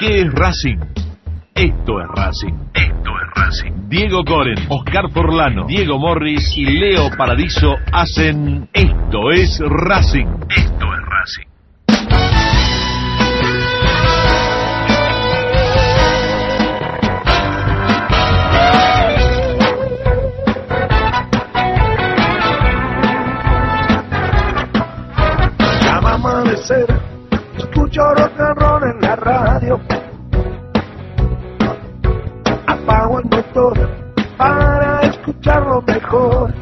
¿Qué es Racing? Esto es Racing. Esto es Racing. Diego Coren, Oscar Forlano, Diego Morris y Leo Paradiso hacen Esto es Racing. Esto es Racing. Ya va a amanecer, escucho rock and roll en la radio. Apago el motor para escucharlo mejor.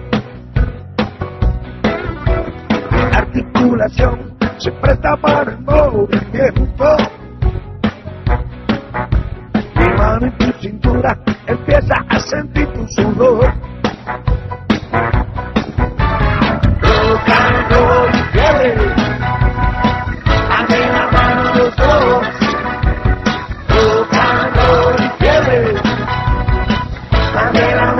Mi articulación se presta para el movimiento. Mi mano en tu cintura empieza a sentir tu sudor. Rock and roll, fiebre. Dame la mano los dos. Rock and roll, fiebre. Dame la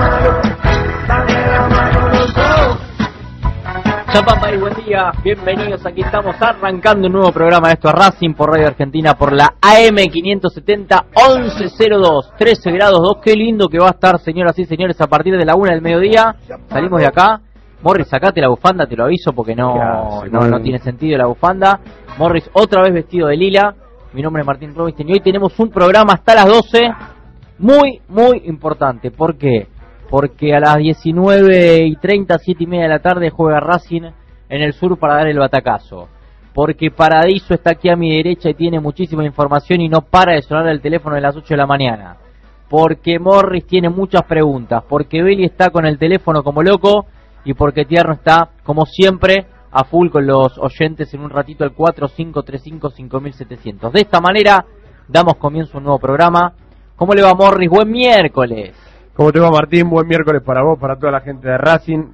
mano los dos. Chapapa y buen día, bienvenidos, aquí estamos arrancando un nuevo programa de Esto es Racing por Radio Argentina por la AM570 1102, 13 grados 2, qué lindo que va a estar, señoras y señores, a partir de la 1 del mediodía, salimos de acá. Morris, sacate la bufanda, te lo aviso porque no tiene sentido la bufanda. Morris, otra vez vestido de lila. Mi nombre es Martín Robinstein y hoy tenemos un programa hasta las 12 muy, muy importante. ¿Por qué? Porque a las 19:30, 7:30 de la tarde juega Racing en el sur para dar el batacazo. Porque Paradiso está aquí a mi derecha y tiene muchísima información y no para de sonar el teléfono de las 8 de la mañana. Porque Morris tiene muchas preguntas. Porque Beli está con el teléfono como loco. Y porque Tierno está, como siempre, a full con los oyentes en un ratito al 4535-5700. De esta manera, damos comienzo a un nuevo programa. ¿Cómo le va, Morris? Buen miércoles. ¿Cómo te va, Martín? Buen miércoles para vos, para toda la gente de Racing.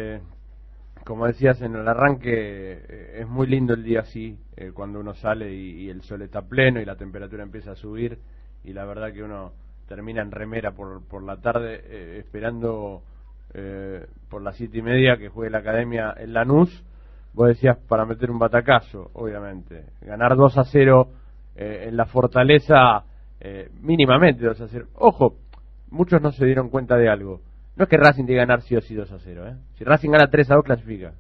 Como decías en el arranque, es muy lindo el día así, cuando uno sale y el sol está pleno y la temperatura empieza a subir. Y la verdad que uno termina en remera por la tarde, esperando por las 7:30 que juegue la Academia en Lanús. Vos decías para meter un batacazo, obviamente. Ganar 2-0 en la Fortaleza, mínimamente 2-0. Ojo, muchos no se dieron cuenta de algo. No es que Racing tiene que ganar sí o sí 2-0, Si Racing gana 3-2 clasifica.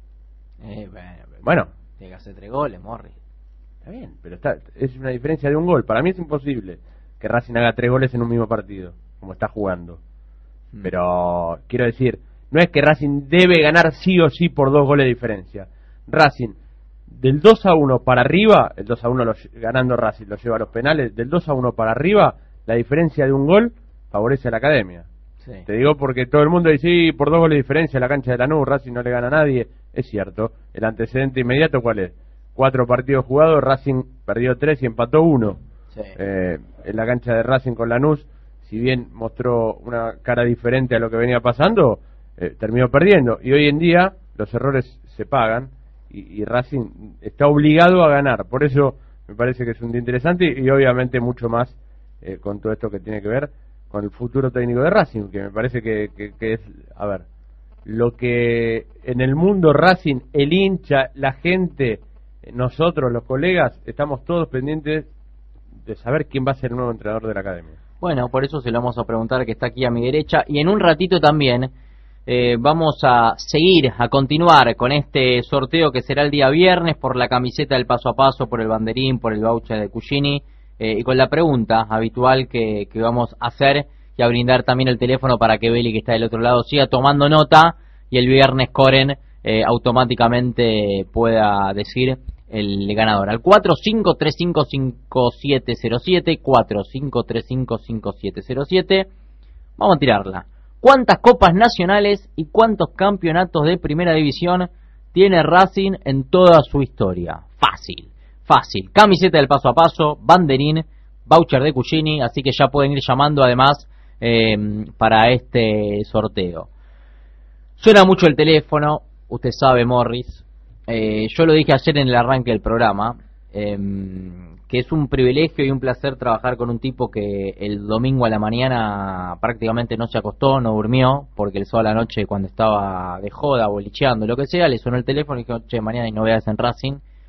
Bueno. Tiene que hacer 3 goles, Morris. Está bien, pero es una diferencia de un gol. Para mí es imposible que Racing haga 3 goles en un mismo partido, como está jugando. Pero quiero decir, no es que Racing debe ganar sí o sí por 2 goles de diferencia. Racing, del 2-1 para arriba, el 2-1 ganando Racing lo lleva a los penales, del 2-1 para arriba, la diferencia de un gol favorece a la Academia. Sí. Te digo porque todo el mundo dice, sí, por 2 goles de diferencia la cancha de Lanús, Racing no le gana a nadie. Es cierto, el antecedente inmediato, ¿cuál es? 4 partidos jugados, Racing perdió 3 y empató 1. Sí. En la cancha de Racing con Lanús, si bien mostró una cara diferente a lo que venía pasando, terminó perdiendo. Y hoy en día los errores se pagan y Racing está obligado a ganar. Por eso me parece que es un día interesante y obviamente mucho más con todo esto que tiene que ver con el futuro técnico de Racing, que me parece que es, a ver, lo que en el mundo Racing, el hincha, la gente, nosotros, los colegas, estamos todos pendientes de saber quién va a ser el nuevo entrenador de la Academia. Bueno, por eso se lo vamos a preguntar, que está aquí a mi derecha. Y en un ratito también vamos a seguir, a continuar con este sorteo que será el día viernes por la camiseta del Paso a Paso, por el banderín, por el voucher de Cucini, y con la pregunta habitual que vamos a hacer y a brindar también el teléfono para que Beli, que está del otro lado, siga tomando nota y el viernes Coren automáticamente pueda decir el ganador. Al 45355707, 45355707. Vamos a tirarla. ¿Cuántas copas nacionales y cuántos campeonatos de primera división tiene Racing en toda su historia? Fácil. Camiseta del Paso a Paso, banderín, voucher de Cucini, así que ya pueden ir llamando además para este sorteo. Suena mucho el teléfono, usted sabe, Morris. Yo lo dije ayer en el arranque del programa, que es un privilegio y un placer trabajar con un tipo que el domingo a la mañana prácticamente no se acostó, no durmió, porque el sábado a la noche, cuando estaba de joda, bolicheando, lo que sea, le sonó el teléfono y dijo, che, mañana hay novedades en Racing.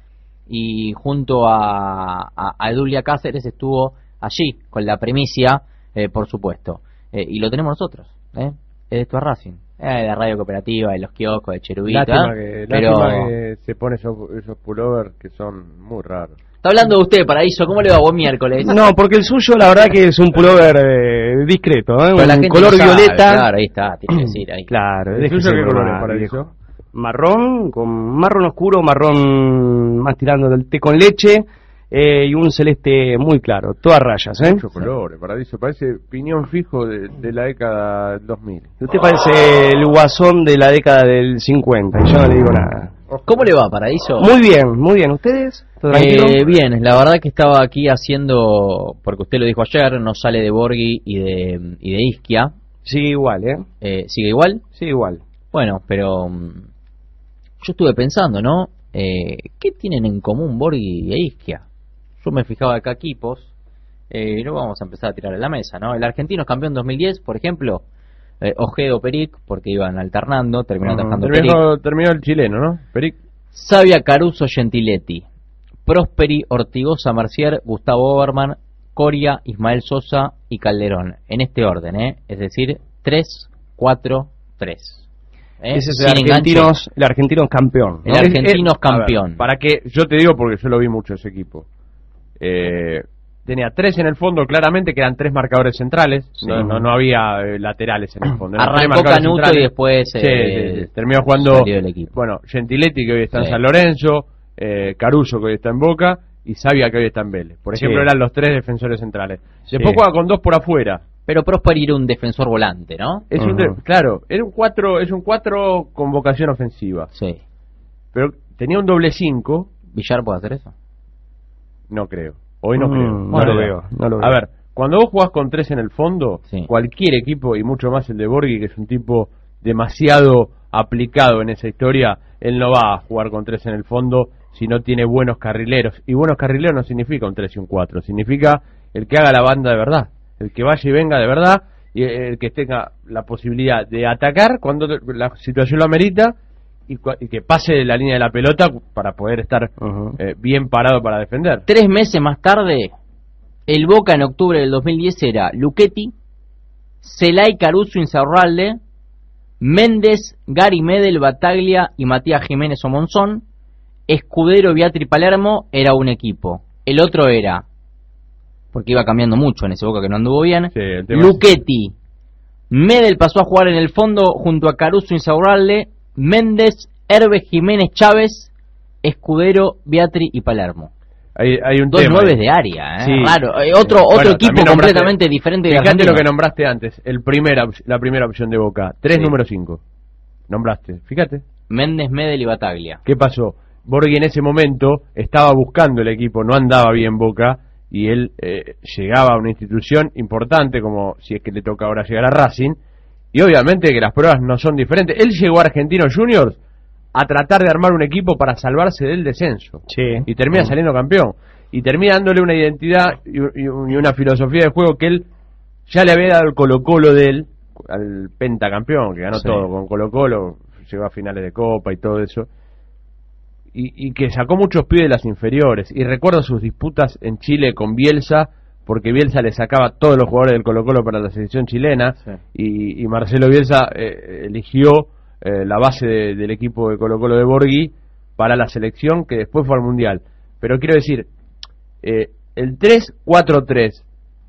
y junto a Edulia Cáceres estuvo allí con la primicia, por supuesto. Y lo tenemos nosotros, Esto es Racing. De Radio Cooperativa, de los kioscos, de Cherubita. Lástima que se pone esos pullovers que son muy raros. Está hablando de usted, Paraíso. ¿Cómo le va? Buen miércoles. No, porque el suyo, la verdad que es un pullover discreto, un color no sabe, violeta. Claro, ahí está, tiene que decir ahí. Claro, ¿El suyo qué color es, Paraíso? Marrón, con marrón oscuro, marrón más tirando del té con leche, y un celeste muy claro, todas rayas, Muchos colores, Paraíso. Parece piñón fijo de la década 2000. Usted parece el guasón de la década del 50, y yo no le digo nada. ¿Cómo le va, Paraíso? Muy bien. ¿Ustedes? ¿Todo tranquilo? Bien, la verdad que estaba aquí haciendo, porque usted lo dijo ayer, no sale de Borghi y de Ischia. Sigue igual, ¿Sigue igual? Sigue igual. Bueno, pero yo estuve pensando, ¿no? ¿Qué tienen en común Borghi e Ischia? Yo me fijaba acá equipos, y luego vamos a empezar a tirar en la mesa, ¿no? El argentino es campeón 2010, por ejemplo, Ojedo Peric, porque iban alternando, terminó atajando Peric. Terminó el chileno, ¿no? Peric. Sabia, Caruso, Gentiletti, Prosperi, Ortigosa, Mercier, Gustavo Oberman, Coria, Ismael Sosa y Calderón, en este orden, es decir, 3-4-3. Ese es el argentino campeón, ¿no? El argentino es campeón. Ver, para que yo te digo, porque yo lo vi mucho ese equipo. Tenía 3 en el fondo, claramente, que eran 3 marcadores centrales. Sí. No había laterales en el fondo. Arrancó Canuto centrales. Y después terminó jugando. Salió del equipo. Bueno, Gentiletti, que hoy está en San Lorenzo, Caruso, que hoy está en Boca, y Sabia, que hoy está en Vélez. Por ejemplo, eran los 3 defensores centrales. Después juega con 2 por afuera. Pero Prosperi era un defensor volante, ¿no? Claro, era un 4 con vocación ofensiva. Sí. Pero tenía un doble 5. ¿Villar puede hacer eso? No creo. Hoy no creo. No lo veo. A ver, cuando vos jugás con 3 en el fondo, cualquier equipo, y mucho más el de Borghi, que es un tipo demasiado aplicado en esa historia, él no va a jugar con 3 en el fondo si no tiene buenos carrileros. Y buenos carrileros no significa un 3 y un 4, significa el que haga la banda de verdad, el que vaya y venga de verdad, y el que tenga la posibilidad de atacar cuando la situación lo amerita, y que pase de la línea de la pelota para poder estar bien parado para defender. 3 meses más tarde, el Boca en octubre del 2010 era Luchetti, Celay, Caruso, Insaurralde, Méndez, Gary Medel, Bataglia y Matías Jiménez o Monzón. Escudero, Biatri, Palermo era un equipo. El otro era, porque iba cambiando mucho en ese Boca que no anduvo bien, Luchetti. Medel pasó a jugar en el fondo junto a Caruso, Insaurralde, Méndez, Herves, Jiménez, Chávez, Escudero, Biatri y Palermo. Hay un 2 9 de área, sí. Raro. Otro equipo completamente diferente de Fíjate lo que nombraste antes, la primera opción de Boca, 3 número 5. Nombraste, fíjate. Méndez, Medel y Bataglia. ¿Qué pasó? Borghi en ese momento estaba buscando el equipo, no andaba bien Boca, y él llegaba a una institución importante, como si es que le toca ahora llegar a Racing, y obviamente que las pruebas no son diferentes. Él llegó a Argentinos Juniors a tratar de armar un equipo para salvarse del descenso. Y termina saliendo campeón. Y termina dándole una identidad y una filosofía de juego que él ya le había dado el Colo-Colo de él, al pentacampeón, que ganó todo con Colo-Colo, llegó a finales de Copa y todo eso. Y que sacó muchos pibes de las inferiores. Y recuerdo sus disputas en Chile con Bielsa, porque Bielsa le sacaba todos los jugadores del Colo-Colo para la selección chilena, y Marcelo Bielsa eligió la base del equipo de Colo-Colo de Borghi para la selección, que después fue al Mundial. Pero quiero decir, el 3-4-3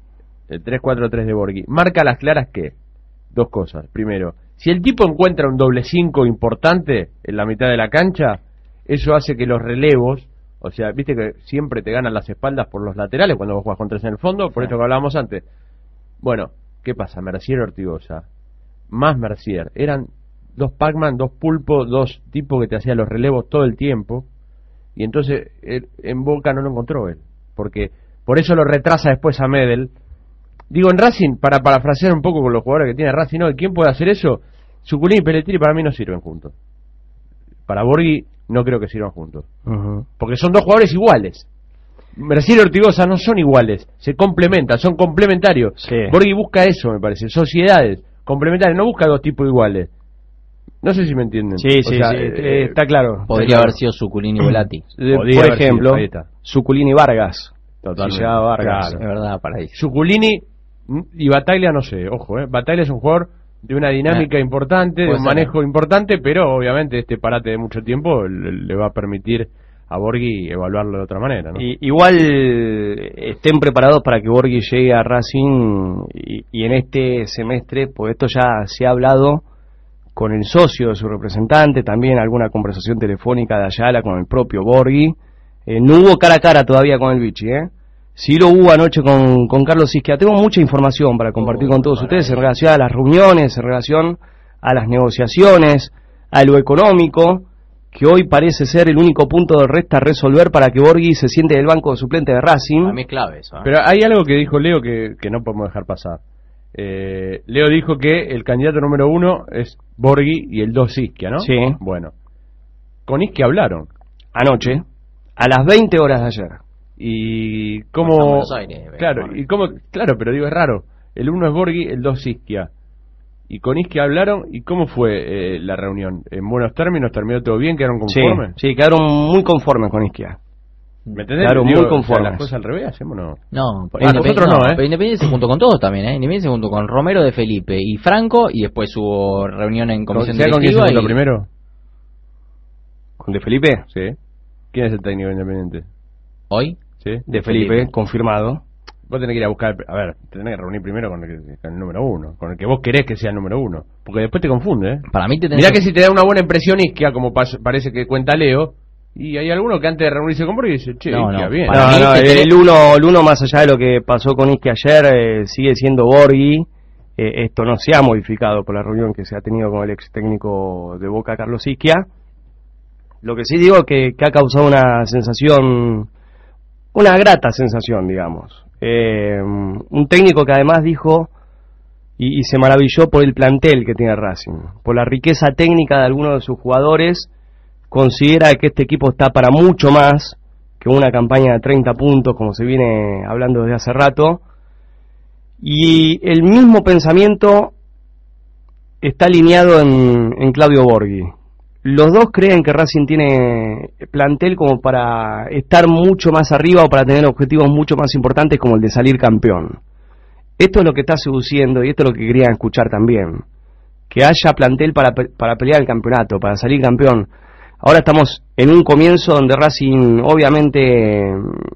de Borghi marca a las claras que 2 cosas. Primero, si el tipo encuentra un doble 5 importante en la mitad de la cancha, eso hace que los relevos, o sea, viste que siempre te ganan las espaldas por los laterales cuando vos jugás con 3 en el fondo, por esto que hablábamos antes. Bueno, ¿qué pasa? Mercier, Ortigosa, más Mercier, eran 2 Pac-Man, 2 Pulpo, 2 tipos que te hacían los relevos todo el tiempo, y entonces en Boca no lo encontró él, porque por eso lo retrasa después a Medel. Digo, en Racing, para parafrasear un poco con los jugadores que tiene Racing, ¿no? ¿Quién puede hacer eso? Suculini y Pelletri para mí no sirven juntos. Para Borghi no creo que sirvan juntos, porque son 2 jugadores iguales. Mercier y Ortigosa no son iguales, se complementan, son complementarios. Borghi busca eso, me parece, sociedades complementarias, no busca 2 tipos iguales. No sé si me entienden. Sí, está claro. Podría haber sido Suculini y Volati. Por ejemplo, Suculini y Vargas. Totalmente. Si llegaba Vargas. Es verdad, para ahí. Suculini y Bataglia, no sé, ojo, Bataglia es un jugador de una dinámica importante, de un manejo importante, pero obviamente este parate de mucho tiempo le va a permitir a Borghi evaluarlo de otra manera, ¿no? Igual estén preparados para que Borghi llegue a Racing y en este semestre, pues esto ya se ha hablado con el socio de su representante, también alguna conversación telefónica de Ayala con el propio Borghi. No hubo cara a cara todavía con el Vichy, sí lo hubo anoche con Carlos Isquia. Tengo mucha información para compartir con todos ustedes en relación a las reuniones, en relación a las negociaciones, a lo económico, que hoy parece ser el único punto de resta a resolver para que Borghi se siente del banco de suplente de Racing. Para mí es clave eso. Pero hay algo que dijo Leo que no podemos dejar pasar. Leo dijo que el candidato número 1 es Borghi y el 2 Isquia, ¿no? Sí. Bueno, con Isquia hablaron. Anoche, a las 20 horas de ayer. Y cómo... Aires, claro, pero digo, es raro. El 1 es Borghi, el 2 Isquia. Y con Isquia hablaron, ¿y cómo fue la reunión? ¿En buenos términos? ¿Terminó todo bien? ¿Quedaron conformes? Sí, quedaron muy conformes con Isquia. ¿Me entendés? Claro, muy conformes. Las cosas al revés, hacemos no. No, nosotros no, Pero Independiente se juntó con todos también, Independiente se juntó con Romero de Felipe y Franco, y después hubo reunión en comisión directiva. ¿Con quién se juntó primero? ¿Con De Felipe? Sí. ¿Quién es el técnico de Independiente? ¿Hoy? Sí. De Felipe, confirmado. Vos tenés que ir a buscar, tenés que reunir primero con el número 1, con el que vos querés que sea el número 1, porque después te confunde, Para mí Mirá que si te da una buena impresión Isquia, como parece que cuenta Leo, y hay algunos que antes de reunirse con Borghi dice, che, Isquia, bien. El uno más allá de lo que pasó con Isquia ayer, sigue siendo Borghi. Esto no se ha modificado por la reunión que se ha tenido con el ex técnico de Boca, Carlos Isquia. Lo que sí digo es que ha causado una sensación, una grata sensación, digamos. Un técnico que además dijo y se maravilló por el plantel que tiene Racing, por la riqueza técnica de algunos de sus jugadores. Considera que este equipo está para mucho más que una campaña de 30 puntos, como se viene hablando desde hace rato. Y el mismo pensamiento está alineado en Claudio Borghi. Los dos creen que Racing tiene plantel como para estar mucho más arriba o para tener objetivos mucho más importantes como el de salir campeón. Esto es lo que está seduciendo y esto es lo que querían escuchar también. Que haya plantel para pelear el campeonato, para salir campeón. Ahora estamos en un comienzo donde Racing obviamente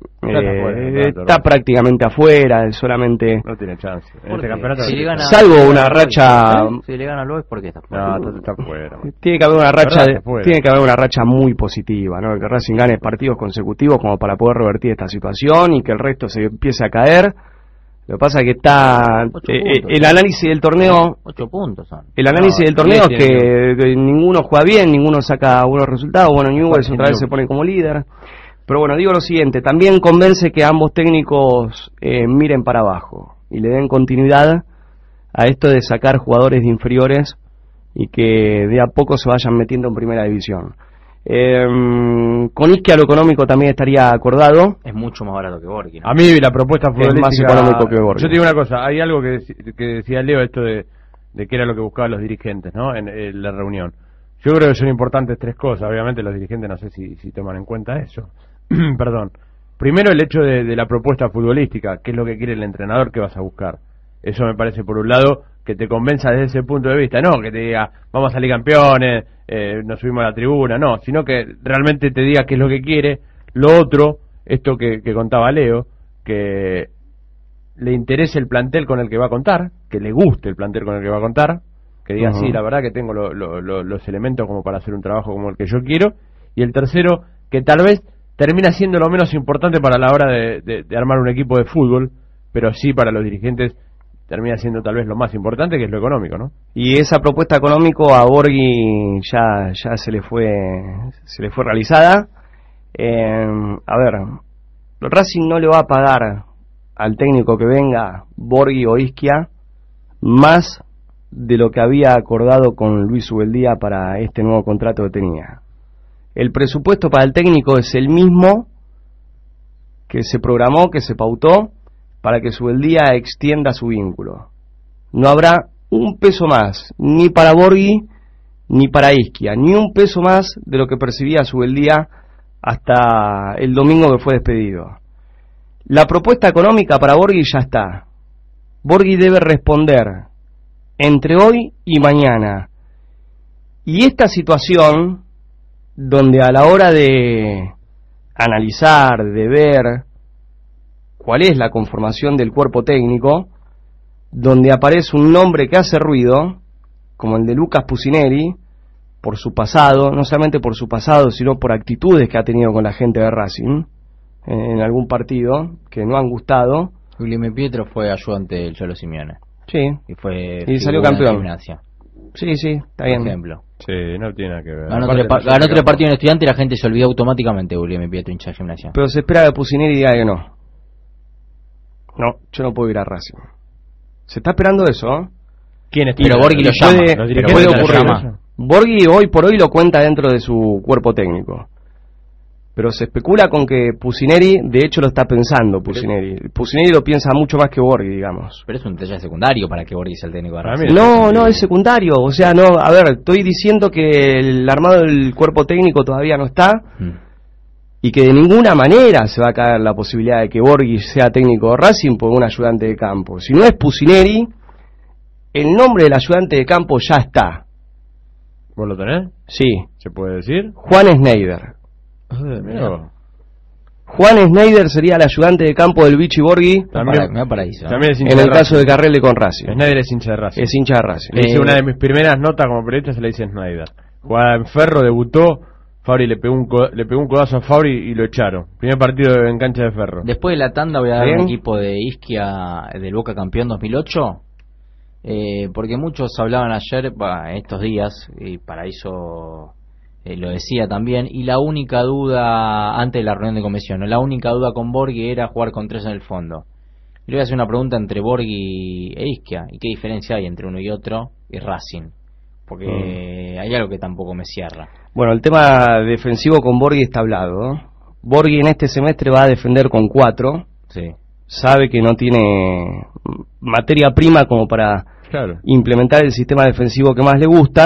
está prácticamente afuera, solamente... No tiene chance. En este campeonato salvo una racha... Si le gana a Lois, ¿por qué está fuera? No, está fuera. Tiene que haber una racha muy positiva, ¿no? Que Racing gane partidos consecutivos como para poder revertir esta situación y que el resto se empiece a caer. Lo que pasa es que está el análisis del torneo. 8 puntos son. El análisis del torneo es que ninguno juega bien, ninguno saca buenos resultados. Bueno, Newell's otra vez se pone como líder. Pero bueno, digo lo siguiente, también convence que ambos técnicos miren para abajo y le den continuidad a esto de sacar jugadores de inferiores y que de a poco se vayan metiendo en primera división. Con Isquia lo económico también estaría acordado. Es mucho más barato que Borghi, ¿no? A mí la propuesta futbolística es más económico que Borghi. Yo te digo una cosa, hay algo que decía Leo, esto de qué era lo que buscaban los dirigentes, ¿no? En la reunión. Yo creo que son importantes 3 cosas. Obviamente los dirigentes no sé si toman en cuenta eso. Perdón. Primero el hecho de la propuesta futbolística, qué es lo que quiere el entrenador que vas a buscar. Eso me parece por un lado que te convenza desde ese punto de vista, no que te diga vamos a salir campeones, nos subimos a la tribuna, no, sino que realmente te diga qué es lo que quiere. Lo otro, esto que contaba Leo, que le interese el plantel con el que va a contar, que le guste el plantel con el que va a contar, que diga sí, la verdad que tengo los elementos como para hacer un trabajo como el que yo quiero. Y el tercero, que tal vez termina siendo lo menos importante para la hora de armar un equipo de fútbol, pero sí para los dirigentes termina siendo tal vez lo más importante, que es lo económico, ¿no? Y esa propuesta económico a Borghi ya se le fue realizada. A ver, Racing no le va a pagar al técnico que venga, Borghi o Isquia, más de lo que había acordado con Luis Ubeldía para este nuevo contrato que tenía. El presupuesto para el técnico es el mismo que se programó, que se pautó para que Ubeldía extienda su vínculo. No habrá un peso más, ni para Borghi ni para Ischia, ni un peso más de lo que percibía Subeldía hasta el domingo que fue despedido. La propuesta económica para Borghi ya está. Borghi debe responder entre hoy y mañana. Y esta situación, donde a la hora de analizar, de ver cuál es la conformación del cuerpo técnico, donde aparece un nombre que hace ruido, como el de Lucas Pusineri, por su pasado, no solamente por su pasado, sino por actitudes que ha tenido con la gente de Racing en algún partido que no han gustado. Guilherme Pietro fue ayudante del Cholo Simeone. Sí. Y salió campeón. Sí, está bien. Por ejemplo. Sí, no tiene nada que ver. Ganó tres partidos en Estudiante y la gente se olvidó automáticamente de Guilherme Pietro, hincha de Gimnasia. Pero se espera que Pusineri diga que no. No, yo no puedo ir a Racing. Se está esperando eso, ¿eh? ¿Quién es? Pero Borghi lo llama. Puede ocurrir. Borghi hoy por hoy lo cuenta dentro de su cuerpo técnico. Pero se especula con que Pusineri, de hecho lo está pensando Pusineri. Pusineri lo piensa mucho más que Borghi, digamos. Pero es un detalle secundario para que Borghi sea el técnico de Racing. No, es secundario. O sea, no, a ver, estoy diciendo que el armado del cuerpo técnico todavía no está y que de ninguna manera se va a caer la posibilidad de que Borghi sea técnico de Racing por un ayudante de campo. Si no es Pusineri, el nombre del ayudante de campo ya está. ¿Vos lo tenés? Sí. ¿Se puede decir? Juan Schneider. Mira. Juan Schneider sería el ayudante de campo del Vichy Borghi. También es hincha en el caso de Carrelli con Racing. Schneider es hincha de Racing. Es hincha de Racing. Le hice una de mis primeras notas como periodista, se le dice Schneider. Jugaba en Ferro, debutó. Fabri le pegó un codazo a Fabri y lo echaron. Primer partido en cancha de Ferro. Después de la tanda voy a dar un equipo de Ischia del Boca campeón 2008. Porque muchos hablaban ayer, estos días, y Paraíso lo decía también, y la única duda antes de la reunión de comisión, la única duda con Borghi era jugar con 3 en el fondo. Le voy a hacer una pregunta entre Borghi e Ischia, y qué diferencia hay entre uno y otro y Racing, porque hay algo que tampoco me cierra. Bueno, el tema defensivo con Borghi está hablado, ¿no? Borghi en este semestre va a defender con 4. Sí. Sabe que no tiene materia prima como para implementar el sistema defensivo que más le gusta,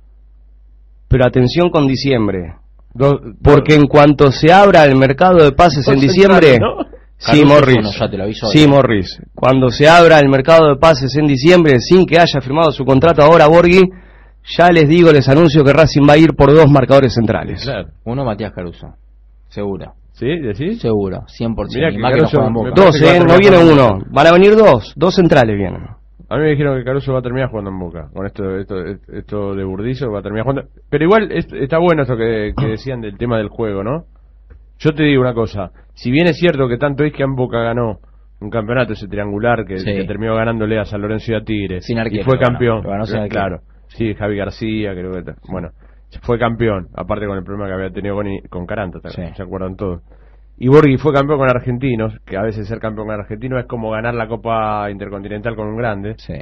pero atención con diciembre, porque en cuanto se abra el mercado de pases en diciembre, sí, Morris, ya te lo aviso, sí, Morris, cuando se abra el mercado de pases en diciembre, sin que haya firmado su contrato ahora Borghi, ya les anuncio que Racing va a ir por 2 marcadores centrales. Claro. Uno, Matías Caruso, seguro. ¿Sí? ¿Decís? Seguro, 100%. Mirá y más que no juega en Boca. 2, no viene uno, van a venir 2 centrales vienen. A mí me dijeron que Caruso va a terminar jugando en Boca. Con esto de Burdizo va a terminar jugando. Pero igual está bueno eso que decían del tema del juego, ¿no? Yo te digo una cosa. Si bien es cierto que tanto Ischia en Boca ganó un campeonato, ese triangular que terminó ganándole a San Lorenzo y a Tigres. Sin arquero, y fue campeón. Ganó sin arquero. Claro. Sí, Javi García, creo que... Bueno, fue campeón. Aparte con el problema que había tenido con Caranta, ¿se acuerdan todos? Y Borghi fue campeón con Argentinos, que a veces ser campeón con Argentinos es como ganar la Copa Intercontinental con un grande. Sí.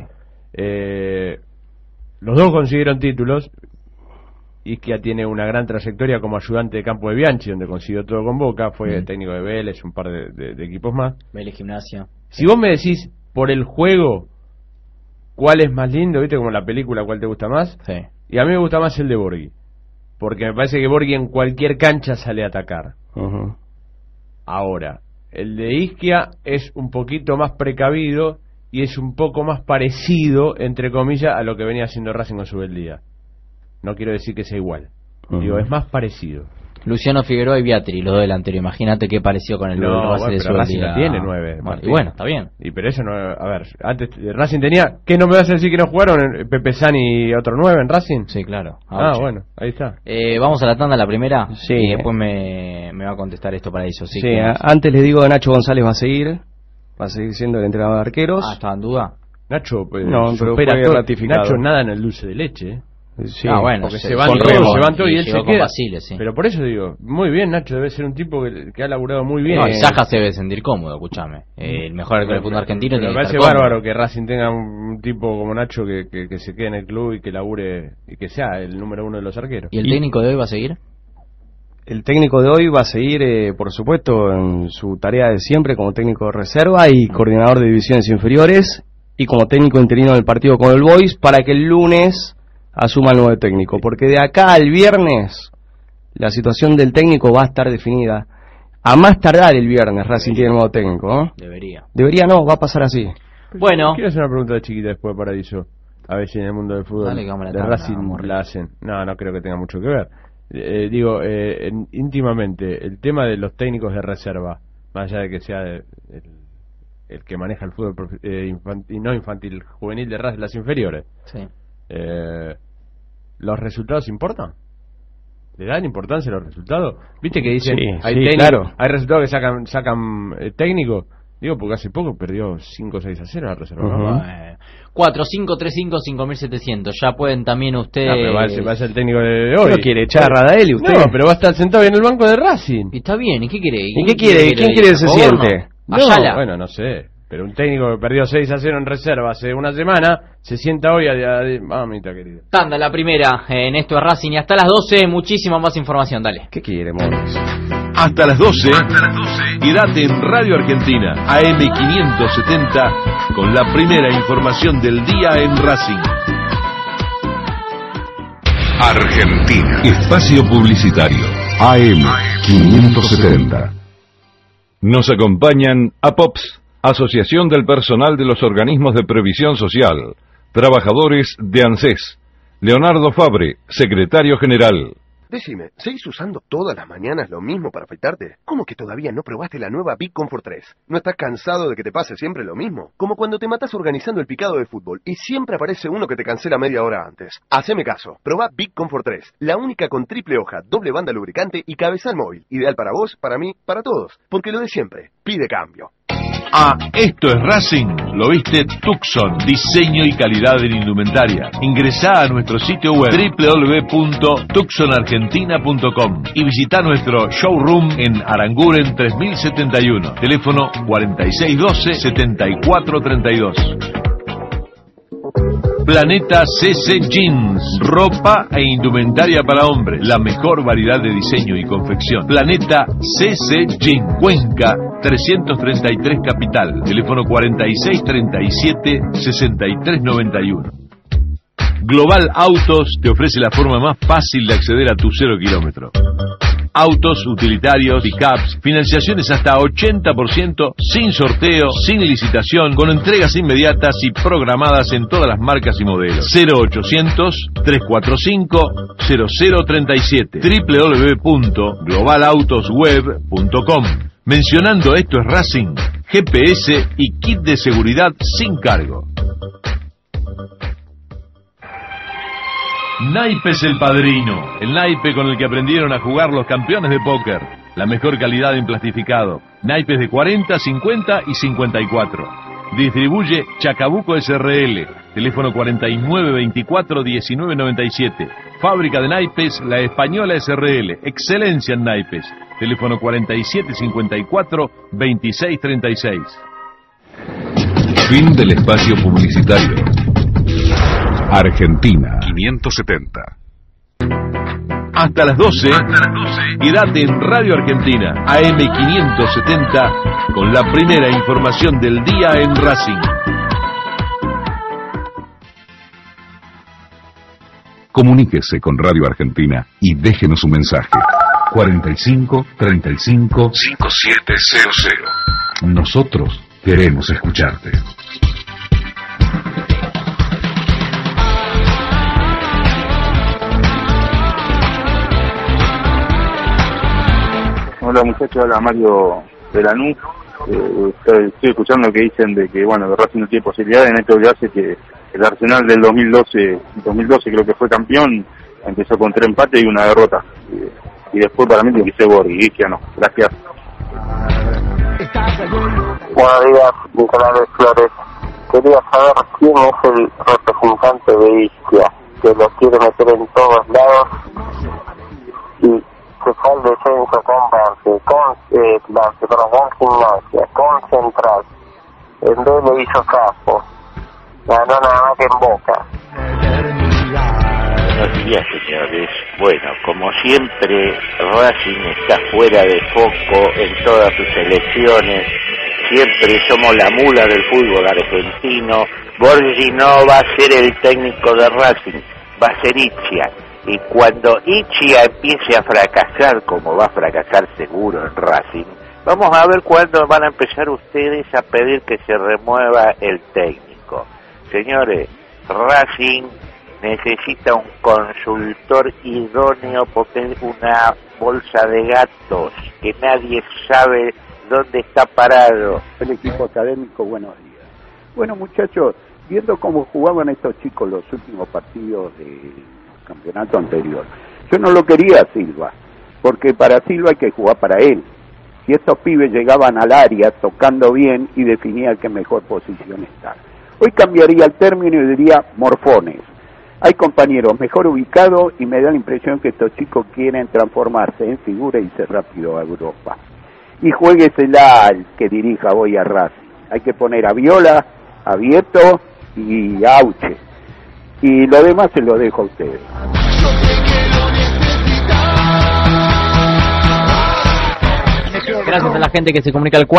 Los dos consiguieron títulos. Ischia tiene una gran trayectoria como ayudante de campo de Bianchi, donde consiguió todo con Boca. Fue técnico de Vélez, un par de equipos más. Vélez Gimnasia. Si vos me decís por el juego cuál es más lindo, ¿viste? Como la película, ¿cuál te gusta más? Sí. Y a mí me gusta más el de Borghi, porque me parece que Borghi en cualquier cancha sale a atacar. Ahora, el de Ischia es un poquito más precavido y es un poco más parecido, entre comillas, a lo que venía haciendo Racing con Subeldía. No quiero decir que sea igual. Digo, es más parecido. Luciano Figueroa y Beatri, los dos delanteros. Imagínate qué pareció con el base de pero Racing Subeldía. no tiene 9. Y bueno, está bien. Y pero eso no, a ver, antes Racing tenía, ¿qué no me vas a decir que no jugaron Pepe Sani y otro 9 en Racing? Sí, claro. Bueno, ahí está. Vamos a la tanda, la primera. Sí. Y después me va a contestar esto para eso. Sí, antes les digo que Nacho González va a seguir siendo el entrenador de arqueros. ¿Estaba en duda? Nacho, no, pero fue ratificado. Nacho nada en el dulce de leche, Sí, bueno, porque se van todos y él se queda. Basile, sí. Pero por eso digo, muy bien, Nacho debe ser un tipo que ha laburado muy bien. No, y Saja se debe sentir cómodo, escúchame. El mejor arquero del fútbol argentino. Me parece bárbaro que Racing tenga un tipo como Nacho que se quede en el club y que labure y que sea el número 1 de los arqueros. ¿Y el técnico de hoy va a seguir? El técnico de hoy va a seguir, por supuesto, en su tarea de siempre como técnico de reserva y coordinador de divisiones inferiores y como técnico interino del partido con el Boys, para que el lunes asuma el nuevo técnico, porque de acá al viernes la situación del técnico va a estar definida. A más tardar el viernes Racing tiene el nuevo técnico, ¿no? Debería no, va a pasar así. Bueno. Quiero hacer una pregunta chiquita después, Paradiso. A ver si en el mundo del fútbol de Racing la hacen. No creo que tenga mucho que ver. Íntimamente, el tema de los técnicos de reserva, más allá de que sea el que maneja el fútbol infantil, juvenil de las inferiores, sí. ¿Los resultados importan? ¿Le dan importancia a los resultados? ¿Viste que dicen claro. Hay resultados que sacan técnicos? Digo, porque hace poco perdió 5-6-0 la reserva. Uh-huh. 4535-5700. Ya pueden también ustedes. Pero va a ser el técnico de hoy. ¿No quiere echar a Radaeli usted? No, pero va a estar sentado en el banco de Racing. Y está bien, ¿y qué quiere? ¿Y qué quiere? ¿Quién quiere que se siente? Ayala. Bueno, no sé. Pero un técnico que perdió 6-0 en reserva hace una semana, se sienta hoy mamita querida. Tanda la primera en esto es Racing y hasta las 12 muchísima más información, dale. ¿Qué quiere, Morris? Hasta las 12. Quédate en Radio Argentina, AM570, con la primera información del día en Racing. Argentina. Espacio publicitario. AM570. Nos acompañan APOPS, Asociación del Personal de los Organismos de Previsión Social, trabajadores de ANSES. Leonardo Fabre, secretario general. Decime, ¿seguís usando todas las mañanas lo mismo para afeitarte? ¿Cómo que todavía no probaste la nueva Big Comfort 3? ¿No estás cansado de que te pase siempre lo mismo? Como cuando te matás organizando el picado de fútbol y siempre aparece uno que te cancela media hora antes. Haceme caso, probá Big Comfort 3, la única con triple hoja, doble banda lubricante y cabezal móvil. Ideal para vos, para mí, para todos. Porque lo de siempre, pide cambio. Esto es Racing, lo viste Tucson, diseño y calidad en indumentaria. Ingresá a nuestro sitio web www.tucsonargentina.com y visita nuestro showroom en Aranguren 3071, teléfono 4612-7432. Planeta CC Jeans, ropa e indumentaria para hombres, la mejor variedad de diseño y confección. Planeta CC Jeans, Cuenca 333 Capital, teléfono 4637-6391. Global Autos te ofrece la forma más fácil de acceder a tu 0 kilómetro. Autos, utilitarios, pickups, financiaciones hasta 80%, sin sorteo, sin licitación, con entregas inmediatas y programadas en todas las marcas y modelos. 0800-345-0037, www.globalautosweb.com. Mencionando esto es Racing, GPS y kit de seguridad sin cargo. Naipes el Padrino, el naipe con el que aprendieron a jugar los campeones de póker. La mejor calidad en plastificado. Naipes de 40, 50 y 54. Distribuye Chacabuco SRL. Teléfono 4924-1997. Fábrica de naipes La Española SRL. Excelencia en naipes. Teléfono 4754-2636. Fin del espacio publicitario. Argentina 570. Hasta las 12. Quédate en Radio Argentina, AM570, con la primera información del día en Racing. Comuníquese con Radio Argentina y déjenos un mensaje. 45 35 5700. Nosotros queremos escucharte. Hola muchachos, habla Mario de Lanús. Estoy escuchando que dicen de que bueno, Racing no tiene posibilidades. En esto que hace que el Arsenal del 2012 creo que fue campeón, empezó con 3 empates y una derrota. Y después para mí tiene que ser Borghigiano. Gracias. Buenos días, Nicolás Flores. Quería saber quién es el representante de Isquia, que lo quiere meter en todos lados y que fue el descenso con Banque, con Gimnasia, con Central. En vez le hizo capo. Ganó nada más que en Boca. Buenos días, señores. Bueno, como siempre, Racing está fuera de foco en todas sus elecciones. Siempre somos la mula del fútbol argentino. Borgi no va a ser el técnico de Racing. va a ser Itzia. Y cuando Itzia empiece a fracasar, como va a fracasar seguro en Racing, vamos a ver cuándo van a empezar ustedes a pedir que se remueva el técnico. Señores, Racing necesita un consultor idóneo porque es una bolsa de gatos que nadie sabe dónde está parado. El equipo académico, buenos días. Bueno, muchachos, viendo cómo jugaban estos chicos los últimos partidos del campeonato anterior, yo no lo quería a Silva, porque para Silva hay que jugar para él. Si estos pibes llegaban al área tocando bien y definían qué mejor posición estar. Hoy cambiaría el término y diría morfones. Hay compañeros mejor ubicados y me da la impresión que estos chicos quieren transformarse en figura y irse rápido a Europa. Y juéguesela al que dirija hoy a Racing. Hay que poner a Viola, a Vieto y a Auche. Y lo demás se lo dejo a ustedes. Gracias a la gente que se comunica al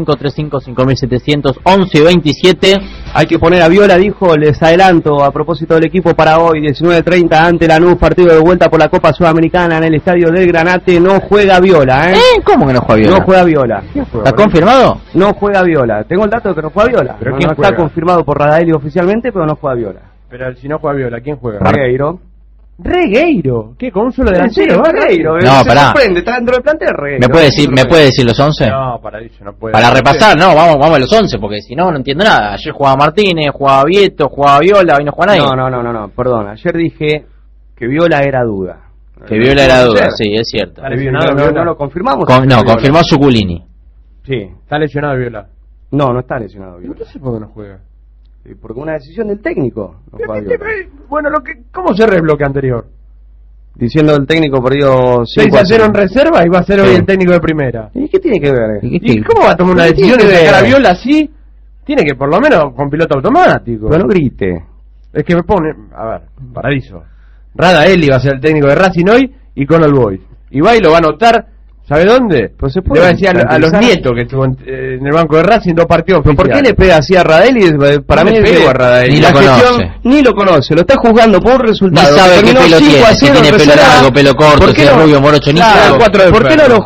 45355700 1127. Hay que poner a Viola, dijo, les adelanto, a propósito del equipo para hoy, 19:30 ante Lanús, partido de vuelta por la Copa Sudamericana en el estadio del Granate. No juega Viola, ¿Cómo que no juega Viola? No juega Viola. ¿Está confirmado? No juega Viola. Tengo el dato de que no juega Viola. ¿Pero no, quién no juega? Está confirmado por Radaeli oficialmente, pero no juega Viola. Pero si no juega Viola, ¿quién juega? Regueiro. ¿Regueiro? ¿Qué? ¿Con un solo delantero? delantero? Regueiro. No, se pará. sorprende, está dentro del plantel Regueiro. ¿Me puede decir los 11? No, Paradiso, no puede. Para repasar, no, vamos a los 11, porque si no, no entiendo nada. Ayer jugaba Martínez, jugaba Vieto, jugaba Viola, hoy no juega nadie. No, perdón. Ayer dije que Viola era duda. Que Viola era duda, sí, es cierto. No lo confirmamos. Confirmó Zuculini. Sí. ¿Está lesionado Viola? No está lesionado Viola. Entonces, ¿por qué no juega? Porque una decisión del técnico. No juega Viola. Bueno, ¿cómo cerré el bloque anterior? Diciendo el técnico perdió 6-0 en reserva y va a ser hoy el técnico de primera. ¿Y qué tiene que ver? ¿Y cómo va a tomar una decisión de sacar a Viola así? Tiene que por lo menos con piloto automático. Pero no grite. Es que me pone, a ver, Paradiso. Radaeli va a ser el técnico de Racing hoy y con el Boys. Y va y lo va a anotar, ¿sabe dónde? Pues se le va a decir a los nietos que estuvo en el banco de Racing 2 partidos. ¿Pero por qué le pega así a Radaeli? Para mí le pego a Radaeli. Ni lo conoce, lo está juzgando por un resultado. Ni sabe qué pelo tiene, si tiene pelo largo, pelo corto, si es rubio, morocho, ni sabe. ¿Por qué no lo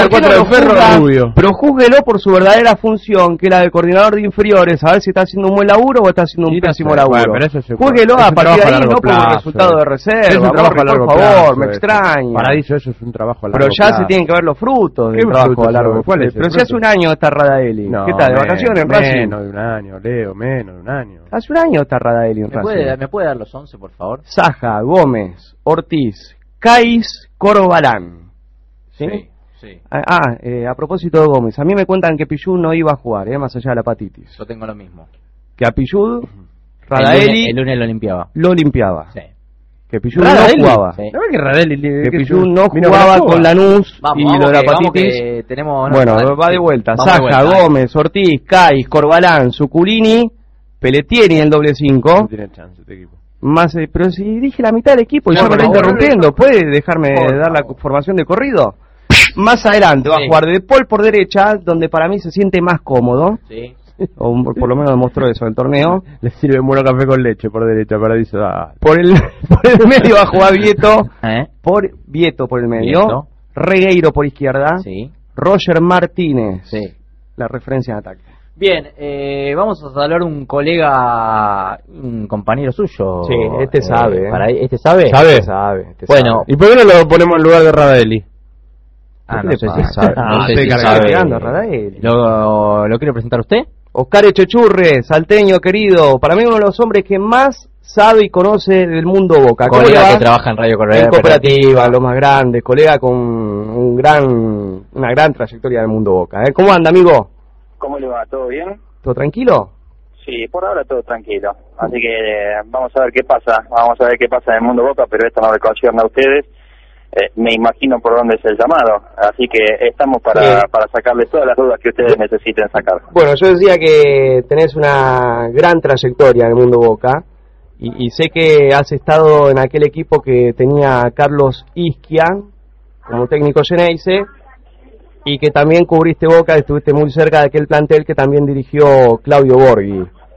juzga? Pero júzguelo por su verdadera función, que era de coordinador de inferiores, a ver si está haciendo un buen laburo o está haciendo un pésimo laburo. Júzguelo a partir de ahí, no por un resultado de reserva. Es un trabajo a largo plazo. Por favor, me extraña. Paradiso, eso es un trabajo a largo plazo. Pero ya se tienen que ver los frutos del trabajo a largo plazo. Pero si hace un año está Radaeli. ¿Qué está, de vacaciones en Racing? Menos de un año, Leo, menos de un año. Hace un año está Radaeli en Racing. ¿Me puede dar los 11, por favor? Saja, Gómez, Ortiz, Caiz, Corbalán. ¿Sí? Sí. A propósito de Gómez, a mí me cuentan que Pillud no iba a jugar, más allá de la hepatitis. Yo tengo lo mismo. Que a Pillud, Radaeli el lunes lo limpiaba. Lo limpiaba. Sí. Que Pillud no jugaba. Sí. Que Pillud no jugaba con Lanús y lo de la hepatitis. Bueno, va de vuelta. Saja, Gómez, Ortiz, Caiz, Corbalán, Zuculini, Pelletieri en el doble 5. No tiene chance este equipo. Más, pero si dije la mitad del equipo y ya me está interrumpiendo, ¿puede dejarme dar la formación de corrido? Más adelante va a jugar De Paul por derecha, donde para mí se siente más cómodo. Sí. O por lo menos demostró eso en el torneo. Le sirve un buen café con leche por derecha, Paradiso. Por el medio va a jugar Vieto. Vieto por el medio. Regueiro por izquierda. Sí. Roger Martínez. Sí. La referencia en ataque. Bien, vamos a saludar un colega, un compañero suyo. Sí, este sabe. ¿Este sabe? Sabe. Bueno. ¿Y por qué no lo ponemos en lugar de Radaeli? No sé si sabe. No sé si sabe. ¿Lo quiere presentar usted? Oscar Echechurre, salteño querido, para mí uno de los hombres que más sabe y conoce del mundo Boca. Colega que trabaja en Radio Correa. En Cooperativa, los más grandes, colega con una gran trayectoria del mundo Boca. ¿Cómo anda, amigo? ¿Cómo le va? ¿Todo bien? ¿Todo tranquilo? Sí, por ahora todo tranquilo. Así que vamos a ver qué pasa. Vamos a ver qué pasa en el mundo Boca, pero esto no le concierne a ustedes. Me imagino por dónde es el llamado, así que estamos para sacarles todas las dudas que ustedes necesiten sacar. Bueno, yo decía que tenés una gran trayectoria en el mundo Boca y sé que has estado en aquel equipo que tenía Carlos Isquia como técnico Geneise y que también cubriste Boca, estuviste muy cerca de aquel plantel que también dirigió Claudio Borghi.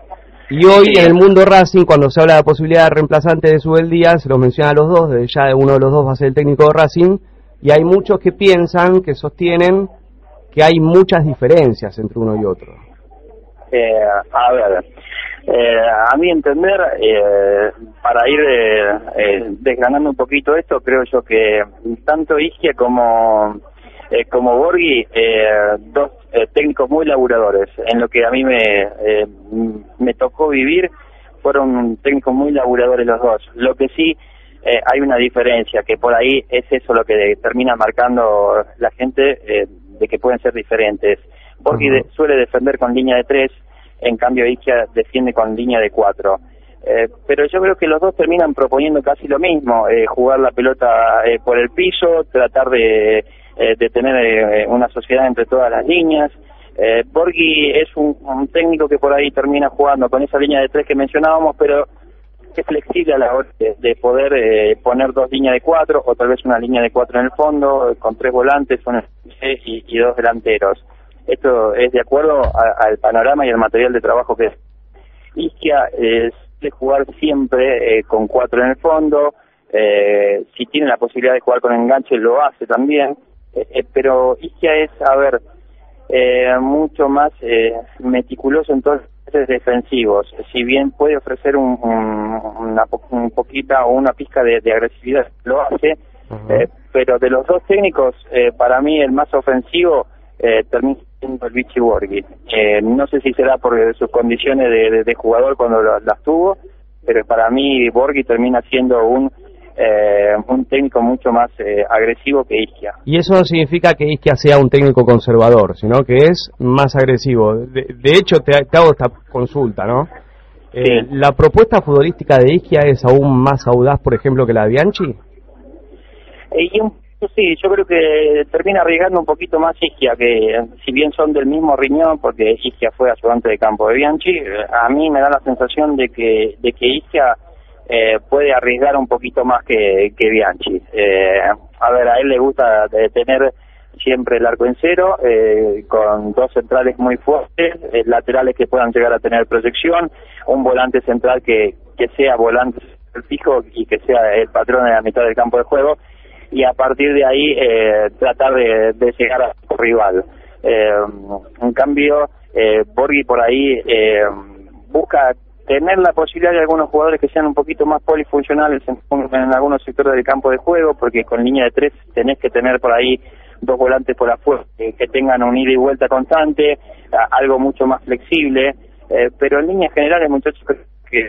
Y hoy en el mundo Racing, cuando se habla de la posibilidad de reemplazante de Subel Díaz, se los menciona a los dos, desde ya uno de los dos va a ser el técnico de Racing, y hay muchos que piensan, que sostienen que hay muchas diferencias entre uno y otro. A ver, a mi entender, para ir desgranando un poquito esto, creo yo que tanto Isquia como Borghi, dos técnicos muy laburadores. En lo que a mí me tocó vivir, fueron técnicos muy laburadores los dos. Lo que sí, hay una diferencia, que por ahí es eso lo que termina marcando la gente, de que pueden ser diferentes. Borghi suele defender con línea de 3, en cambio Isquia defiende con línea de 4. Pero yo creo que los dos terminan proponiendo casi lo mismo, jugar la pelota por el piso, tratar de tener una sociedad entre todas las líneas. Borghi es un técnico que por ahí termina jugando con esa línea de 3 que mencionábamos, pero es flexible a la hora de poder poner dos líneas de 4 o tal vez una línea de 4 en el fondo, con 3 volantes, un y 2 delanteros. Esto es de acuerdo al panorama y al material de trabajo que es. Isquia es de jugar siempre con 4 en el fondo, si tiene la posibilidad de jugar con enganche lo hace también, pero Isquia es, mucho más meticuloso en todos los procesos defensivos. Si bien puede ofrecer una poquita o una pizca de agresividad, lo hace, pero de los dos técnicos, para mí el más ofensivo termina siendo el Vichy Borghi. No sé si será por sus condiciones de jugador cuando las tuvo, pero para mí Borghi termina siendo un técnico mucho más agresivo que Isquia. Y eso no significa que Isquia sea un técnico conservador, sino que es más agresivo. De hecho, te hago esta consulta, ¿no? Sí. ¿La propuesta futbolística de Isquia es aún más audaz, por ejemplo, que la de Bianchi? Sí, yo creo que termina arriesgando un poquito más Isquia, que si bien son del mismo riñón, porque Isquia fue ayudante de campo de Bianchi, a mí me da la sensación de que Isquia puede arriesgar un poquito más que Bianchi. A él le gusta tener siempre el arco en cero, con dos centrales muy fuertes, laterales que puedan llegar a tener proyección, un volante central que sea volante fijo y que sea el patrón de la mitad del campo de juego, y a partir de ahí tratar de llegar a su rival. En cambio, Borghi por ahí busca tener la posibilidad de algunos jugadores que sean un poquito más polifuncionales en algunos sectores del campo de juego, porque con línea de 3 tenés que tener por ahí dos volantes por afuera que tengan un ida y vuelta constante, algo mucho más flexible, pero en líneas generales, muchachos, creo que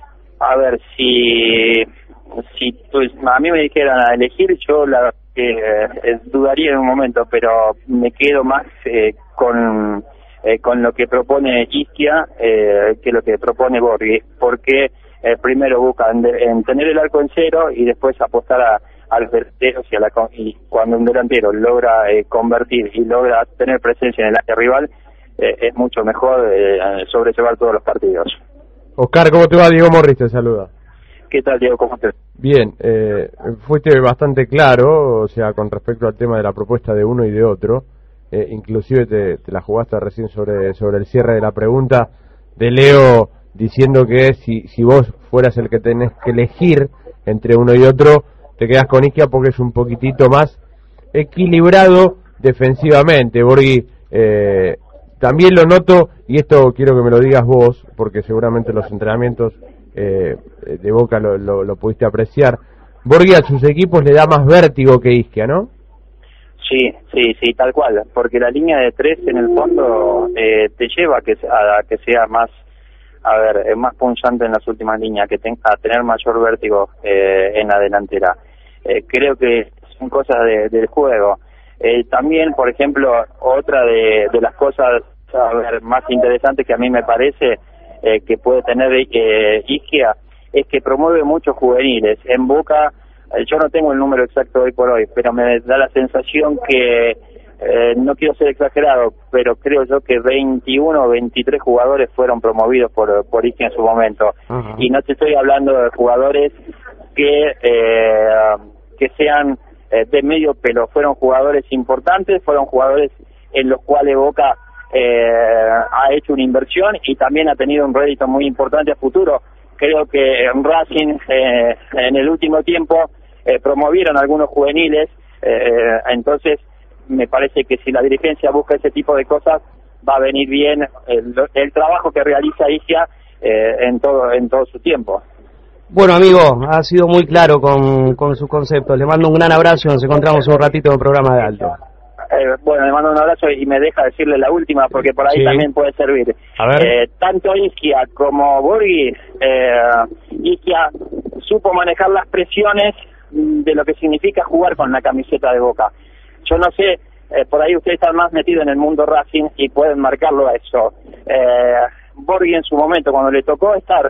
si a mí me dijeran a elegir, yo la dudaría en un momento, pero me quedo más con lo que propone Isquia que lo que propone Borghi, porque primero buscan en tener el arco en cero y después apostar a los delanteros y cuando un delantero logra convertir y logra tener presencia en el área rival, es mucho mejor sobrellevar todos los partidos. Oscar, ¿cómo te va? Diego Morris te saluda. ¿Qué tal, Diego? ¿Cómo estás? Bien, fuiste bastante claro, o sea, con respecto al tema de la propuesta de uno y de otro. Inclusive te la jugaste recién sobre el cierre de la pregunta de Leo, diciendo que si vos fueras el que tenés que elegir entre uno y otro, te quedás con Isquia porque es un poquitito más equilibrado defensivamente. Borghi, también lo noto, y esto quiero que me lo digas vos, porque seguramente los entrenamientos de Boca lo pudiste apreciar. Borghi a sus equipos le da más vértigo que Isquia, ¿no? Sí, tal cual, porque la línea de 3 en el fondo te lleva a que sea más, más punzante en las últimas líneas, a tener mayor vértigo en la delantera. Creo que son cosas del juego. También, por ejemplo, otra de las cosas más interesantes que a mí me parece que puede tener Isquia es que promueve muchos juveniles. En Boca, yo no tengo el número exacto hoy por hoy, pero me da la sensación que, no quiero ser exagerado, pero creo yo que 21 o 23 jugadores fueron promovidos por Isquia en su momento. Y no te estoy hablando de jugadores que sean de medio pelo, fueron jugadores importantes, fueron jugadores en los cuales Boca ha hecho una inversión y también ha tenido un rédito muy importante a futuro. Creo que en Racing en el último tiempo promovieron algunos juveniles, entonces me parece que si la dirigencia busca ese tipo de cosas va a venir bien el trabajo que realiza Isquia en todo su tiempo. Bueno, amigo, ha sido muy claro con sus conceptos. Le mando un gran abrazo y nos encontramos un ratito en el programa de Alto. Bueno, le mando un abrazo y me deja decirle la última porque por ahí también puede servir. A ver. Tanto Isquia como Borghi, Isquia supo manejar las presiones de lo que significa jugar con la camiseta de Boca. Yo no sé, por ahí ustedes están más metidos en el mundo Racing y pueden marcarlo a eso. Borghi en su momento, cuando le tocó estar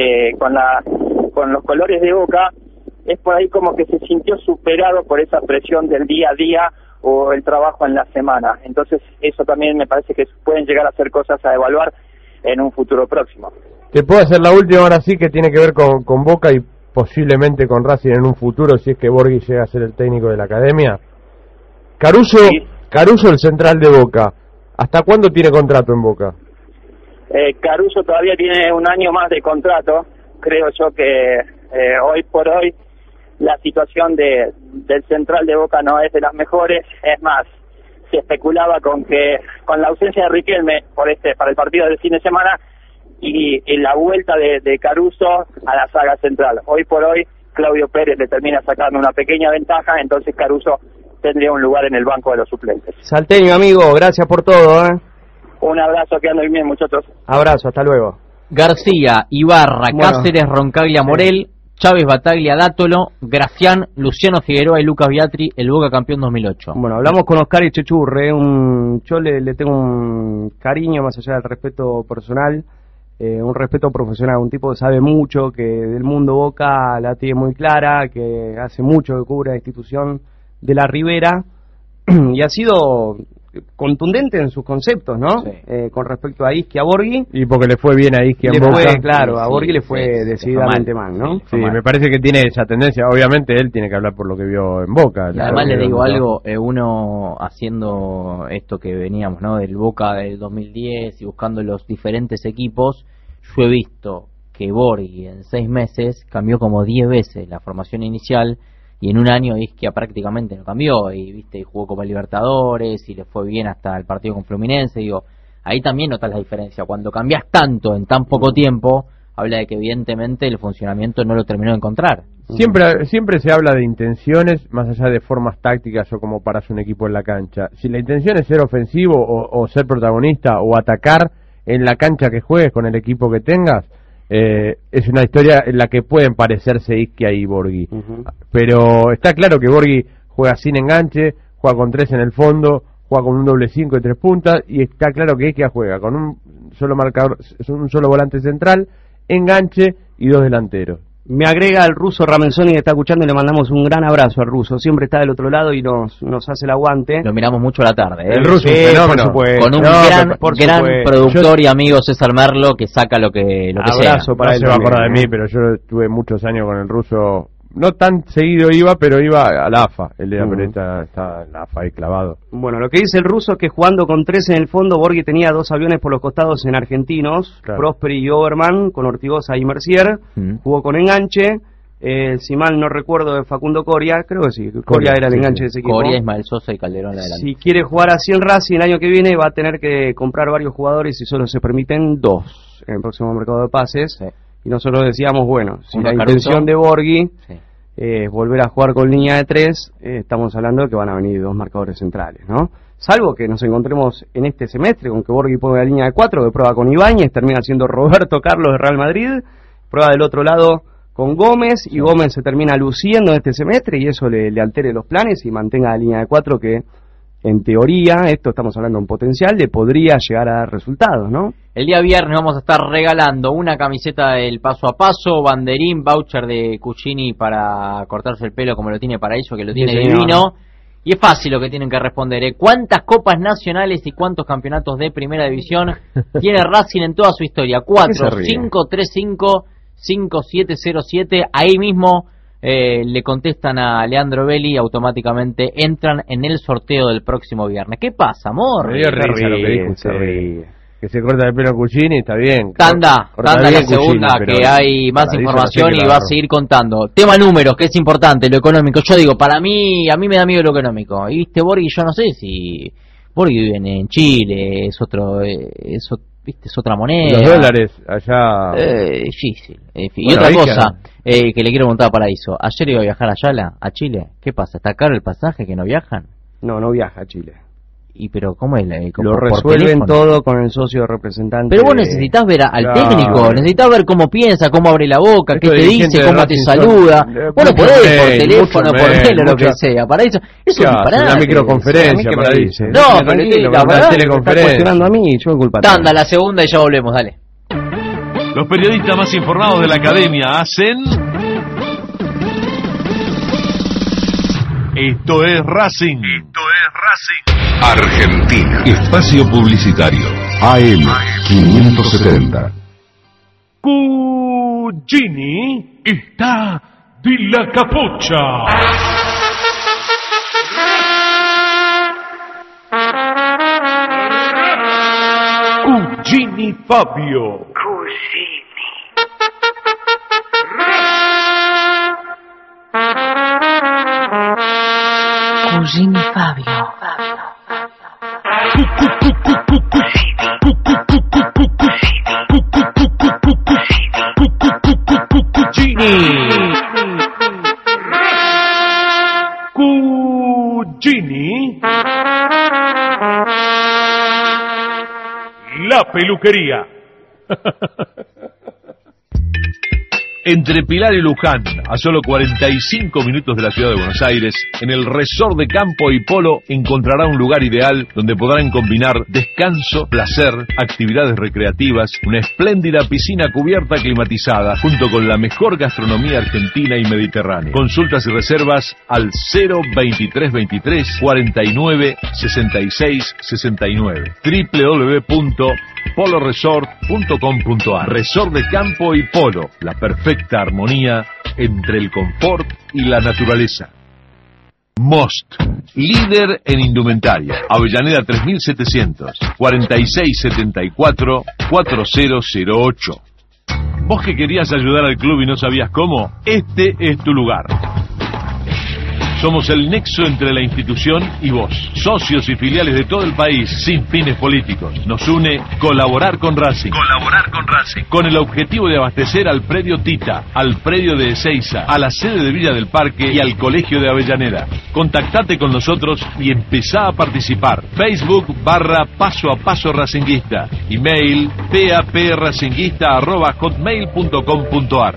con los colores de Boca, es por ahí como que se sintió superado por esa presión del día a día o el trabajo en la semana. Entonces eso también me parece que pueden llegar a ser cosas a evaluar en un futuro próximo. Te puedo hacer la última ahora sí, que tiene que ver con Boca y posiblemente con Racing en un futuro, si es que Borghi llega a ser el técnico de la academia. Caruso, el central de Boca, ¿hasta cuándo tiene contrato en Boca? Caruso todavía tiene un año más de contrato. Creo yo que hoy por hoy la situación del central de Boca no es de las mejores. Es más, se especulaba con la ausencia de Riquelme para el partido del fin de semana y la vuelta de Caruso a la saga central. Hoy por hoy Claudio Pérez le termina sacando una pequeña ventaja, entonces Caruso tendría un lugar en el banco de los suplentes. Salteño, amigo, gracias por todo. Un abrazo, que anden bien, muchachos. Abrazo, hasta luego. García, Ibarra, Cáceres, Roncaglia, Morel, Chávez, Bataglia, Dátolo, Gracián, Luciano Figueroa y Lucas Biatri, el Boca campeón 2008. Bueno, hablamos con Oscar Echechurre, yo le tengo un cariño más allá del respeto personal, un respeto profesional, un tipo que sabe mucho, que del mundo Boca la tiene muy clara, que hace mucho que cubre la institución de la Ribera y ha sido contundente en sus conceptos, ¿no? Sí. Con respecto a Isquia, a Borghi. Y porque le fue bien a Isquia en Boca. Claro, a Borghi le fue decididamente mal, ¿no? Sí, me parece que tiene esa tendencia. Obviamente él tiene que hablar por lo que vio en Boca. Y además le digo algo, uno haciendo esto que veníamos, ¿no? Del Boca del 2010 y buscando los diferentes equipos, yo he visto que Borghi en 6 meses cambió como 10 veces la formación inicial. Y en un año Isquia prácticamente no cambió, y viste, jugó Copa Libertadores y le fue bien hasta el partido con Fluminense. Digo, ahí también notas la diferencia. Cuando cambias tanto en tan poco tiempo, habla de que evidentemente el funcionamiento no lo terminó de encontrar. Siempre se habla de intenciones más allá de formas tácticas o cómo paras un equipo en la cancha. Si la intención es ser ofensivo o ser protagonista o atacar en la cancha que juegues con el equipo que tengas, es una historia en la que pueden parecerse Isquia y Borghi. Pero está claro que Borghi juega sin enganche, juega con 3 en el fondo, juega con un doble 5 y 3 puntas, y está claro que Isquia juega con un solo marcador, un solo volante central, enganche y 2 delanteros. Me agrega el ruso Ramenzoni, que está escuchando, y le mandamos un gran abrazo al ruso. Siempre está del otro lado y nos hace el aguante. Lo miramos mucho a la tarde, ¿eh? El ruso, fenómeno. Con un gran productor y amigo César Merlo, que saca lo que abrazo sea. Para él. Se va a acordar de mí, pero yo estuve muchos años con el ruso. No tan seguido iba, pero iba a la AFA. El de la pelota está en la AFA ahí clavado. Bueno, lo que dice el ruso es que jugando con 3 en el fondo, Borghi tenía 2 aviones por los costados en Argentinos, claro. Prosperi y Oberman, con Ortigosa y Mercier. Jugó con enganche. Si mal no recuerdo, de Facundo Coria, creo que sí, Coria era el enganche de ese equipo. Coria, Ismael Sosa y Calderón adelante. Si quiere jugar así en Racing el año que viene, va a tener que comprar varios jugadores y solo se permiten 2 en el próximo mercado de pases. Sí. Y nosotros decíamos, bueno, si la intención de Borghi es volver a jugar con línea de 3, estamos hablando de que van a venir 2 marcadores centrales, ¿no? Salvo que nos encontremos en este semestre con que Borghi ponga la línea de 4, que prueba con Ibáñez, termina siendo Roberto Carlos de Real Madrid, prueba del otro lado con Gómez, y Gómez se termina luciendo en este semestre y eso le altere los planes y mantenga la línea de 4 que, en teoría, esto estamos hablando de un potencial, le podría llegar a dar resultados, ¿no? El día viernes vamos a estar regalando una camiseta del Paso a Paso, banderín, voucher de Cucini para cortarse el pelo como lo tiene Paraíso, que lo tiene divino. Y es fácil lo que tienen que responder, ¿eh? ¿Cuántas copas nacionales y cuántos campeonatos de primera división tiene Racing en toda su historia? 4, 5, 3, 5, 5, 7, 0, 7. Ahí mismo le contestan a Leandro Belli y automáticamente entran en el sorteo del próximo viernes. ¿Qué pasa, amor? Me dio risa lo que dijo usted. Que se corta el pelo Cuccini, está bien. Tanda la segunda, que hay más información y va a seguir contando. Tema números, que es importante, lo económico. Yo digo, a mí me da miedo lo económico. Y viste, Borghi, yo no sé si... Borghi vive en Chile, es otra moneda. Los dólares allá... Difícil. Y otra cosa, que le quiero preguntar a Paraíso. Ayer iba a viajar a Chile. ¿Qué pasa? ¿Está caro el pasaje que no viajan? No viaja a Chile. Pero ¿cómo es? Lo resuelven todo con el socio representante. Pero vos necesitas ver al técnico, necesitas ver cómo piensa, cómo abre la boca, qué te dice, cómo te saluda. Vos no podés por teléfono, por mail o lo que sea. Para eso es un disparate. Una microconferencia, para dice. No, pero la verdad está cuestionando a mí, yo culpa. Tanda la segunda y ya volvemos, dale. Los periodistas más informados de la academia hacen... Esto es Racing. Argentina. Espacio publicitario. AM 570. Cuccini está de la capucha. Cuccini Fabio. Cuccini Fabio. Cuccini, la peluquería. Entre Pilar y Luján, a solo 45 minutos de la ciudad de Buenos Aires, en el Resort de Campo y Polo encontrará un lugar ideal donde podrán combinar descanso, placer, actividades recreativas, una espléndida piscina cubierta climatizada, junto con la mejor gastronomía argentina y mediterránea. Consultas y reservas al 02323 49 66 69 www.poloresort.com.ar. Resort de Campo y Polo, la perfecta armonía entre el confort y la naturaleza. Most, líder en indumentaria. Avellaneda 3700, 4674 4008. ¿Vos que querías ayudar al club y no sabías cómo? Este es tu lugar. Somos el nexo entre la institución y vos, socios y filiales de todo el país, sin fines políticos. Nos une colaborar con Racing. Con el objetivo de abastecer al predio Tita, al predio de Ezeiza, a la sede de Villa del Parque y al Colegio de Avellaneda. Contactate con nosotros y empezá a participar. Facebook/Paso a Paso Racinguista. Email papracinguista@hotmail.com.ar.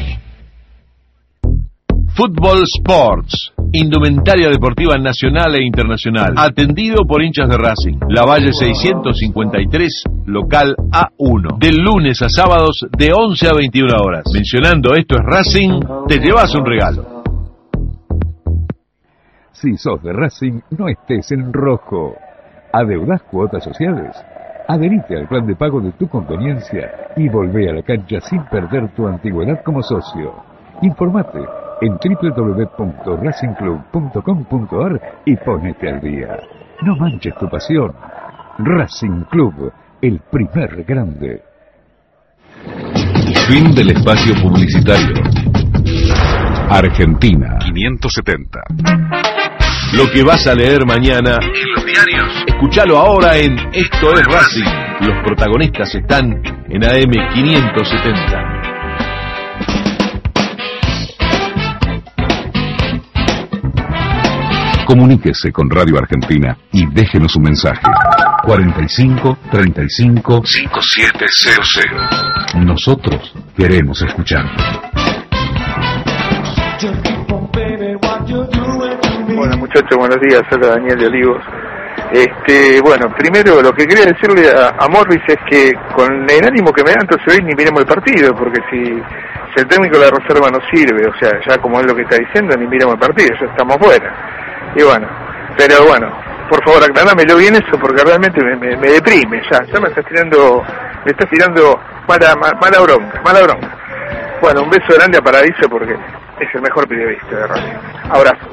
Fútbol Sports, indumentaria deportiva nacional e internacional, atendido por hinchas de Racing. Lavalle 653, local A1, de lunes a sábados de 11 a 21 horas. Mencionando Esto es Racing, te llevas un regalo. Si sos de Racing, no estés en rojo. ¿Adeudás cuotas sociales? Adherite al plan de pago de tu conveniencia y volvé a la cancha sin perder tu antigüedad como socio. Informate en www.racingclub.com.ar y ponete al día. No manches tu pasión. Racing Club, el primer grande. Fin del espacio publicitario. Argentina 570. Lo que vas a leer mañana en los diarios, escúchalo ahora en Esto es Racing. Los protagonistas están en AM 570. Comuníquese con Radio Argentina y déjenos un mensaje. 45 35 5700. Nosotros queremos escuchar. Bueno, muchachos, buenos días. Hola, Daniel de Olivos. Bueno, primero lo que quería decirle a Morris es que con el ánimo que me da, entonces hoy ni miremos el partido, porque si el técnico de la reserva no sirve, o sea, ya como es lo que está diciendo, ni miremos el partido, ya estamos fuera. Y bueno, pero bueno, por favor acláramelo bien eso, porque realmente me deprime, ya me está tirando mala bronca. Bueno, un beso grande a Paradiso, porque es el mejor periodista de Racing. Abrazo.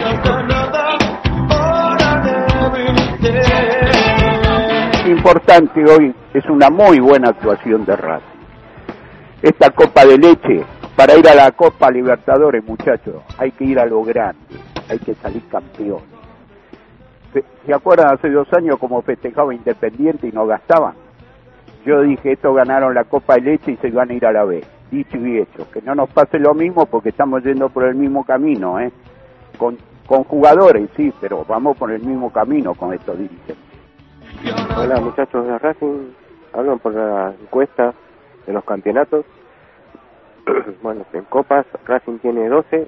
Importante hoy es una muy buena actuación de Racing. Esta Copa de Leche, para ir a la Copa Libertadores, muchachos, hay que ir a lo grande, hay que salir campeón. ¿Se acuerdan hace 2 años como festejaba Independiente y no gastaban? Yo dije, estos ganaron la Copa de Leche y se van a ir a la B. Dicho y hecho, que no nos pase lo mismo porque estamos yendo por el mismo camino, con jugadores, sí, pero vamos por el mismo camino con estos dirigentes. Hola muchachos de Racing, hablan por la encuesta de los campeonatos. Bueno, en Copas Racing tiene 12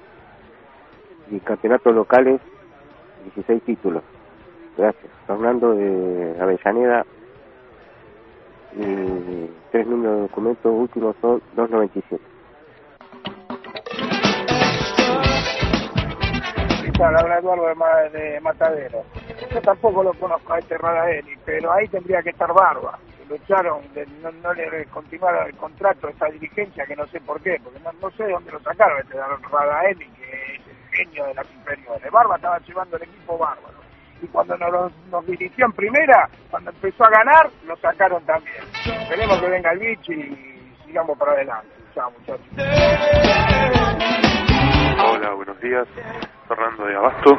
y campeonatos locales 16 títulos. Gracias. Fernando de Avellaneda. Y 3 números de documentos últimos son 297. Habla Eduardo de Matadero. Yo tampoco lo conozco a este Radaeli, pero ahí tendría que estar Barba. Lo echaron, no le continuaron el contrato a esa dirigencia, que no sé por qué, porque no sé de dónde lo sacaron este Radaeli, que es el genio de las inferiores. Barba estaba llevando el equipo bárbaro. Y cuando nos dirigió en primera, cuando empezó a ganar, lo sacaron también. Esperemos que venga el bicho y sigamos para adelante. Chao, muchachos. Hola, buenos días. Fernando de Abasto.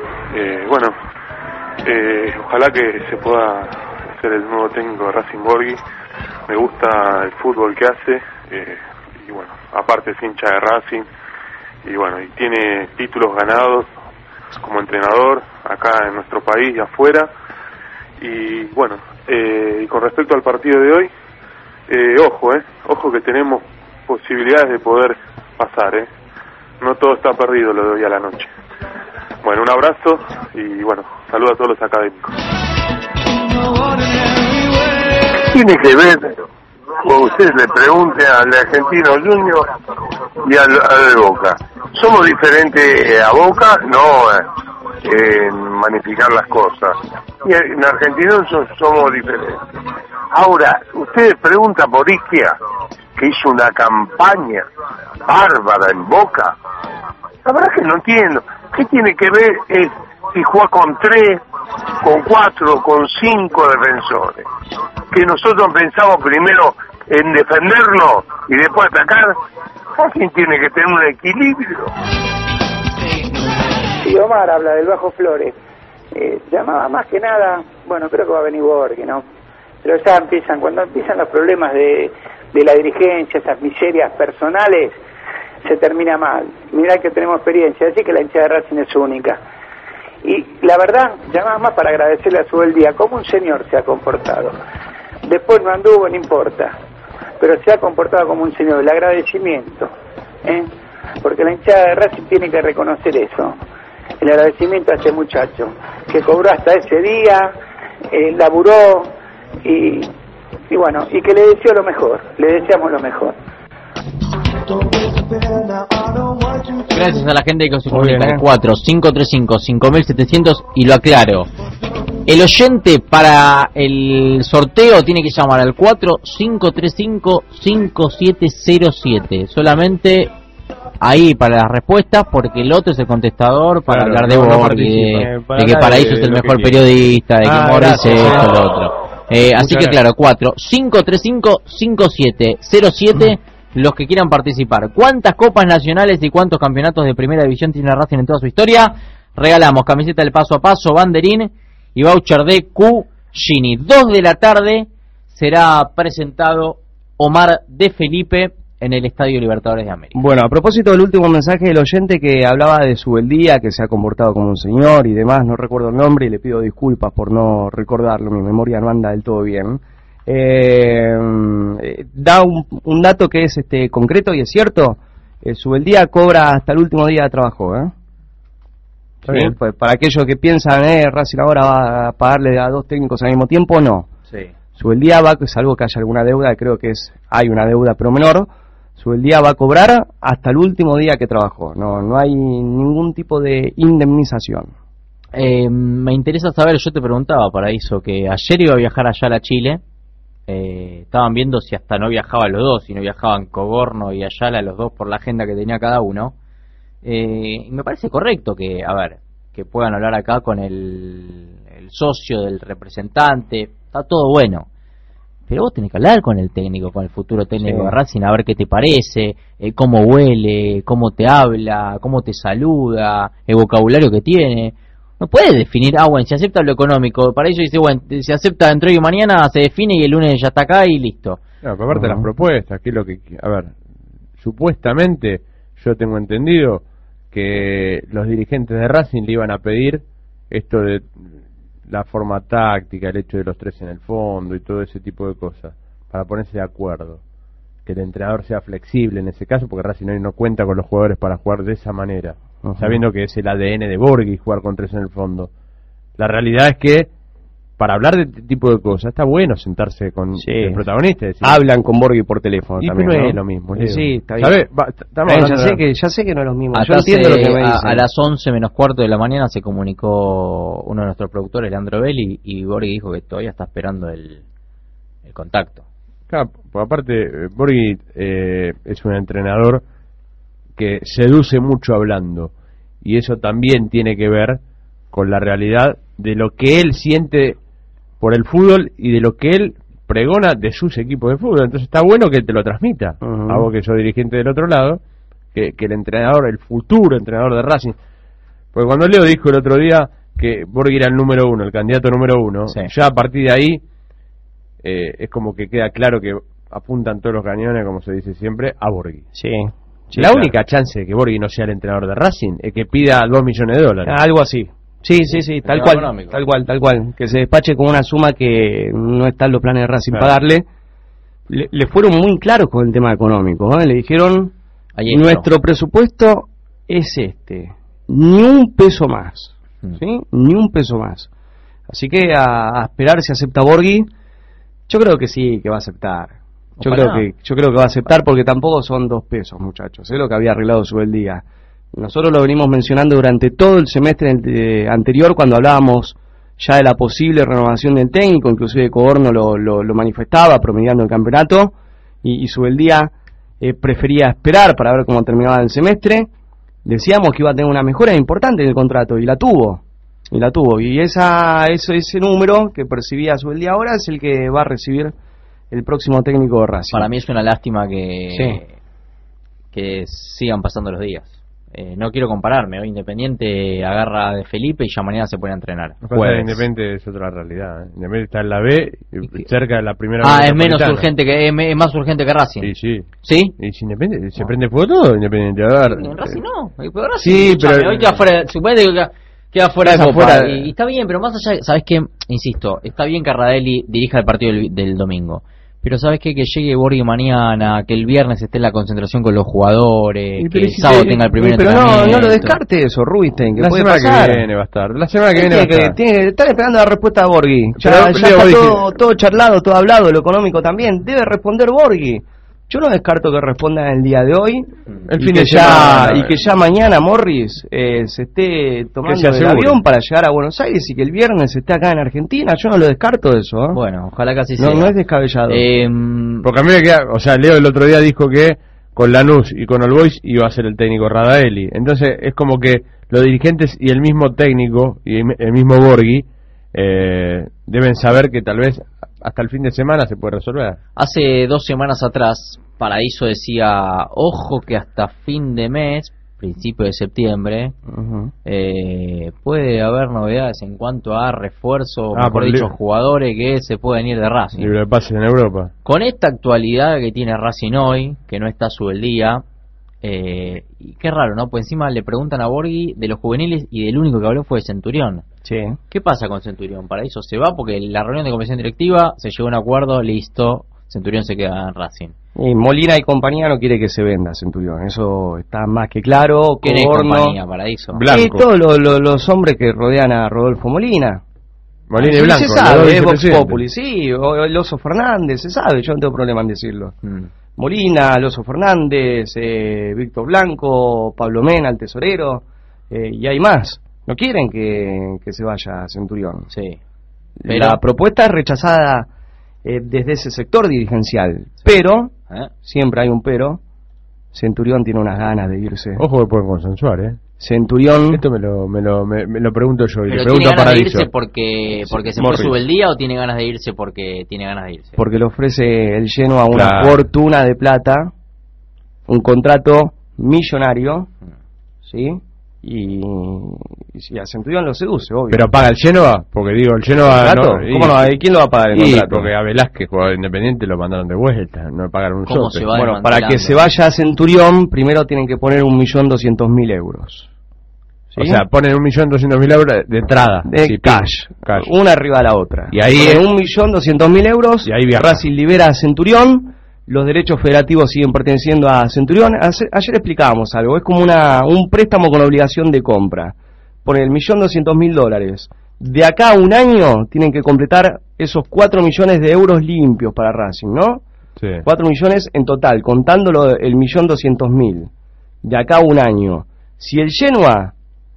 Ojalá que se pueda ser el nuevo técnico de Racing Borghi. Me gusta el fútbol que hace. Y bueno, aparte es hincha de Racing. Y tiene títulos ganados como entrenador acá en nuestro país y afuera. Y con respecto al partido de hoy, ojo que tenemos posibilidades de poder pasar, no todo está perdido lo de hoy a la noche. Bueno, un abrazo y saludos a todos los académicos. Tiene que ver, como usted le pregunte al Argentino Junior y al Boca. Somos diferentes a Boca, no en magnificar las cosas. Y en Argentino somos diferentes. Ahora, usted pregunta por Isquia, que hizo una campaña bárbara en Boca. La verdad que no entiendo. ¿Qué tiene que ver si juega con 3, con 4, con 5 defensores? Que nosotros pensamos primero en defendernos y después atacar. Alguien tiene que tener un equilibrio. Sí, Omar habla del Bajo Flores. Llamaba más que nada, creo que va a venir Borghi, ¿no? Pero ya cuando empiezan los problemas de la dirigencia, esas miserias personales, se termina mal. Mirá que tenemos experiencia, así que la hinchada de Racing es única. Y la verdad, llamaba más para agradecerle a Subeldía cómo un señor se ha comportado. Después no anduvo, no importa, pero se ha comportado como un señor. El agradecimiento, porque la hinchada de Racing tiene que reconocer eso. El agradecimiento a este muchacho, que cobró hasta ese día, laburó y que le deseo lo mejor, le deseamos lo mejor. Gracias a la gente que se comunica al 4-535-5700 y lo aclaro. El oyente para el sorteo tiene que llamar al 4-535-5707. Solamente ahí para las respuestas, porque el otro es el contestador para hablar de Borghi, de que Paraíso es el mejor periodista, de que Morris es esto, lo otro. Así que claro, 4-535-5707. Los que quieran participar. ¿Cuántas copas nacionales y cuántos campeonatos de primera división tiene Racing en toda su historia? Regalamos camiseta del paso a paso, banderín y voucher de Q-Gini. 2 de la tarde será presentado Omar de Felipe en el Estadio Libertadores de América. Bueno, a propósito del último mensaje del oyente que hablaba de Subeldía, que se ha comportado como un señor y demás, no recuerdo el nombre y le pido disculpas por no recordarlo, mi memoria no anda del todo bien. Da un dato que es concreto y es cierto. Subeldía cobra hasta el último día de trabajo, ¿Sí? Pues para aquellos que piensan Racing ahora va a pagarle a 2 técnicos al mismo tiempo, no. Sí. Subeldía va, salvo que haya alguna deuda, creo que hay una deuda pero menor. Subeldía va a cobrar hasta el último día que trabajó, no hay ningún tipo de indemnización. Me interesa saber, yo te preguntaba, Paraíso, que ayer iba a viajar allá a Chile. Estaban viendo si hasta no viajaban los dos, si no viajaban Cogorno y Ayala los dos por la agenda que tenía cada uno. Y me parece correcto que, a ver, que puedan hablar acá con el socio del representante, está todo bueno. Pero vos tenés que hablar con el técnico, con el futuro técnico de Racing, a ver qué te parece, cómo huele, cómo te habla, cómo te saluda, el vocabulario que tiene. No puedes definir, bueno, si acepta lo económico, para ello dice, bueno, si acepta dentro de mañana se define y el lunes ya está acá y listo. No, pero aparte las propuestas, que es lo que... A ver, supuestamente yo tengo entendido que los dirigentes de Racing le iban a pedir esto de la forma táctica, el hecho de los 3 en el fondo y todo ese tipo de cosas, para ponerse de acuerdo, que el entrenador sea flexible en ese caso, porque Racing hoy no cuenta con los jugadores para jugar de esa manera, sabiendo que es el ADN de Borghi jugar con 3 en el fondo. La realidad es que para hablar de este tipo de cosas está bueno sentarse con el protagonista. Decir, hablan con Borghi por teléfono y también, no ¿no? es lo mismo, Leo. Sí, está bien. ¿Sabés? Ya sé que no es lo mismo. Yo entiendo lo que me dicen. A las 11 menos cuarto de la mañana se comunicó uno de nuestros productores, Leandro Belli, y Borghi dijo que todavía está esperando el contacto. Claro, pues aparte Borghi es un entrenador que seduce mucho hablando, y eso también tiene que ver con la realidad de lo que él siente por el fútbol y de lo que él pregona de sus equipos de fútbol. Entonces está bueno que te lo transmita a vos, que sos dirigente del otro lado, que el entrenador, el futuro entrenador de Racing, porque cuando Leo dijo el otro día que Borghi era el número 1, el candidato número 1, ya a partir de ahí es como que queda claro que apuntan todos los cañones, como se dice siempre, a Borghi. La única chance de que Borghi no sea el entrenador de Racing es que pida $2 millones. Algo así. Sí, tal cual, que se despache con una suma que no está en los planes de Racing pagarle. Le fueron muy claros con el tema económico, le dijeron, nuestro presupuesto es este, ni un peso más, ¿sí? Ni un peso más. Así que a esperar si acepta Borghi. Yo creo que sí, que va a aceptar. Yo creo que va a aceptar, porque tampoco son 2 pesos, muchachos, es lo que había arreglado Subeldía. Nosotros lo venimos mencionando durante todo el semestre anterior, cuando hablábamos ya de la posible renovación del técnico, inclusive Coborno lo manifestaba promediando el campeonato, y Subeldía prefería esperar para ver cómo terminaba el semestre. Decíamos que iba a tener una mejora importante en el contrato, y la tuvo, y ese número que percibía Subeldía ahora es el que va a recibir el próximo técnico de Racing. Para mí es una lástima que sigan pasando los días. No quiero compararme, hoy Independiente agarra de Felipe y ya mañana se pone a entrenar. Independiente es otra realidad. Independiente está en la B, cerca de la primera. Es menos urgente es más urgente que Racing. Sí. Y si Independiente se prende fuego todo, Independiente. A ver, en Racing no. Racing, sí, pero hoy queda fuera. Suponete que queda fuera de Copa. Y está bien, pero más allá, ¿sabes qué? Insisto, está bien que Radelli dirija el partido del domingo. Pero ¿sabes qué? Que llegue Borghi mañana, que el viernes esté en la concentración con los jugadores, que el sábado tenga el primer entrenamiento. Pero no lo descarte eso, Rubinstein, que la puede semana pasar. Que viene va a estar. La semana que viene va a estar. Están esperando la respuesta de Borghi. Ya está todo charlado, todo hablado, lo económico también. Debe responder Borghi. Yo no descarto que respondan el día de hoy, y que ya mañana Morris se esté tomando el avión para llegar a Buenos Aires y que el viernes esté acá en Argentina. Yo no lo descarto eso. Bueno, ojalá que así sea. No es descabellado. Porque a mí me queda, Leo el otro día dijo que con Lanús y con All Boys iba a ser el técnico Radaelli. Entonces es como que los dirigentes y el mismo técnico y el mismo Borghi deben saber que tal vez hasta el fin de semana se puede resolver. Hace 2 semanas atrás, Paraíso decía, ojo que hasta fin de mes, principio de septiembre, puede haber novedades en cuanto a refuerzo, mejor dicho, jugadores que se pueden ir de Racing. Libre de pases en Europa. Con esta actualidad que tiene Racing hoy, que no está Subeldía, y qué raro, ¿no? Pues encima le preguntan a Borghi de los juveniles y del único que habló fue de Centurión. ¿Qué pasa con Centurión? Paraíso se va porque la reunión de comisión directiva se llegó a un acuerdo, listo, Centurión se queda en Racing. Y Molina y compañía no quiere que se venda Centurión, eso está más que claro. ¿Quién es compañía, Paraíso? Y todos los hombres que rodean a Rodolfo Molina. Molina y Blanco. Se sabe, Vox Populi, o el Oso Fernández, se sabe, yo no tengo problema en decirlo. Molina, el Oso Fernández, Víctor Blanco, Pablo Mena, el tesorero, y hay más. No quieren que se vaya Centurión. Pero la propuesta es rechazada desde ese sector dirigencial, pero siempre hay un pero, Centurión tiene unas ganas de irse. Ojo que pueden consensuar, Centurión... Esto me lo pregunto yo y ¿Pero le pregunto tiene a ganas de Paradiso. irse porque se fue su día o tiene ganas de irse porque tiene ganas de irse? Porque le ofrece el Genoa una Claro. fortuna de plata, un contrato millonario, ¿sí? Y a Centurión lo seduce, obvio. Pero paga el Genoa, porque digo, el Genoa... ¿Contrato? No, ¿Cómo no? ¿Y quién lo va a pagar el contrato? Porque a Velázquez, jugador independiente, lo mandaron de vuelta, no le pagaron un ¿Cómo sope. se va Bueno, para que se vaya a Centurión, primero tienen que poner 1.200.000 euros. ¿Sí? O sea, ponen 1.200.000 euros de entrada. De Sí, cash, una arriba de la otra. Y ahí ponen 1.200.000 euros, y ahí viaja. Racing libera a Centurión, los derechos federativos siguen perteneciendo a Centurión. Ayer explicábamos algo, es como un préstamo con obligación de compra. Ponen $1.200.000. De acá a un año tienen que completar esos 4 millones de euros limpios para Racing, ¿no? Sí. 4 millones en total, contándolo el 1.200.000. De acá a un año. Si el Genoa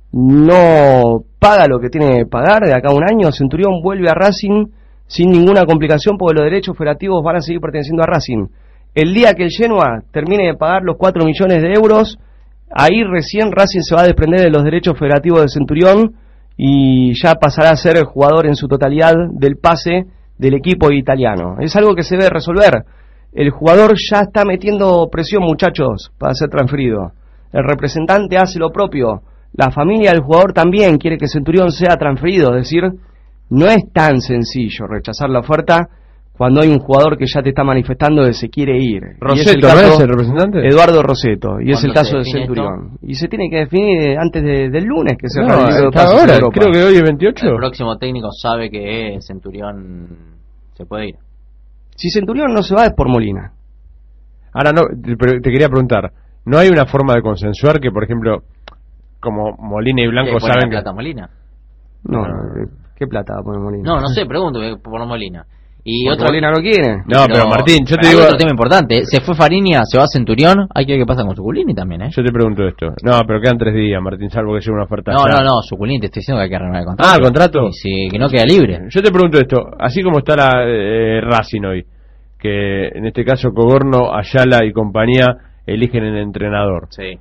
no paga lo que tiene que pagar, de acá a un año, Centurión vuelve a Racing sin ninguna complicación porque los derechos federativos van a seguir perteneciendo a Racing. El día que el Genoa termine de pagar los 4 millones de euros, ahí recién Racing se va a desprender de los derechos federativos de Centurión y ya pasará a ser el jugador en su totalidad del pase del equipo italiano. Es algo que se debe resolver. El jugador ya está metiendo presión, muchachos, para ser transferido. El representante hace lo propio. La familia del jugador también quiere que Centurión sea transferido. Es decir, no es tan sencillo rechazar la oferta cuando hay un jugador que ya te está manifestando que se quiere ir. ¿Roseto no es el representante? Eduardo Roseto, y es el caso de define Centurión. Y se tiene que definir antes del lunes que se No, realice el hasta paso ahora, a Europa. creo que hoy es 28. El próximo técnico sabe que Centurión se puede ir. Si Centurión no se va es por Molina. Ahora no, pero te quería preguntar, ¿no hay una forma de consensuar que, por ejemplo, como Molina y Blanco ¿Qué, pone saben la que... plata Molina? No, ¿qué plata va a poner Molina? No sé, pregunto por Molina. Y Porque otro Molina no quiere. No, pero Martín, yo te hay digo... otro tema importante. Se fue Fariña, se va Centurión. Hay que ver qué pasa con Suculini también, Yo te pregunto esto. No, pero quedan 3 días, Martín, salvo que llegue una oferta. No, Suculini, te estoy diciendo que hay que renovar el contrato. Ah, ¿el contrato? Sí, que no queda libre. Yo te pregunto esto, así como está la Racing hoy, que en este caso Cogorno, Ayala y compañía eligen el entrenador. Sí.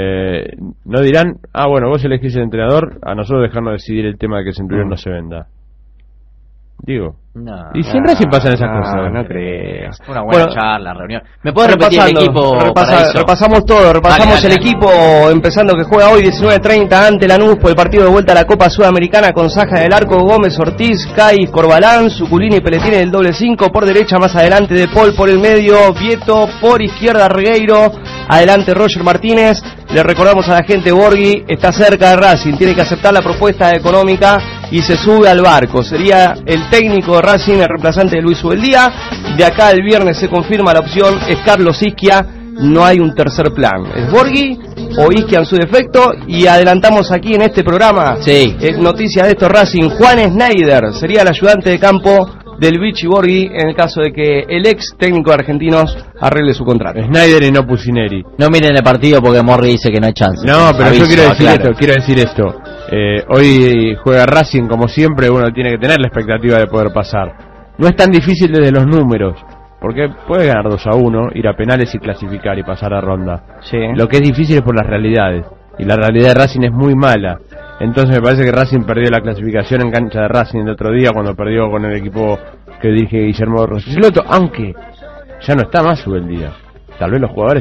¿No dirán, bueno, vos elegís el entrenador, a nosotros dejarnos decidir el tema de que Centurión no se venda? Digo. No, y siempre Racing pasan esas cosas. No creas. Fue una buena charla, reunión. ¿Me puedes repetir el equipo? Repasamos todo, repasamos Dale. el equipo, empezando que juega hoy 19:30 ante Lanús por el partido de vuelta a la Copa Sudamericana con Saja del Arco, Gómez, Ortiz, Cay, Corbalán, Suculini y Peletini en el doble 5, por derecha más adelante De Paul, por el medio Vieto, por izquierda Regueiro, adelante Roger Martínez. Le recordamos a la gente, Borghi está cerca de Racing, tiene que aceptar la propuesta económica y se sube al barco. Sería el técnico de Racing, el reemplazante de Luis Ubeldía. De acá el viernes se confirma la opción, es Carlos Isquia, no hay un tercer plan. Es Borghi o Isquia en su defecto, y adelantamos aquí en este programa, noticias de esto Racing, Juan Schneider sería el ayudante de campo del Vichy Borghi en el caso de que el ex técnico de Argentinos arregle su contrato. Schneider y no Pusineri. No miren el partido porque Morri dice que no hay chance. No, pero Aviso, yo quiero claro. decir esto. Hoy juega Racing, como siempre, uno tiene que tener la expectativa de poder pasar. No es tan difícil desde los números, porque puede ganar 2-1, ir a penales y clasificar y pasar a ronda. Sí. Lo que es difícil es por las realidades, y la realidad de Racing es muy mala. Entonces me parece que Racing perdió la clasificación en cancha de Racing el otro día cuando perdió con el equipo que dirige Guillermo Rosellotto, aunque ya no está más Ubeldía. Tal vez los jugadores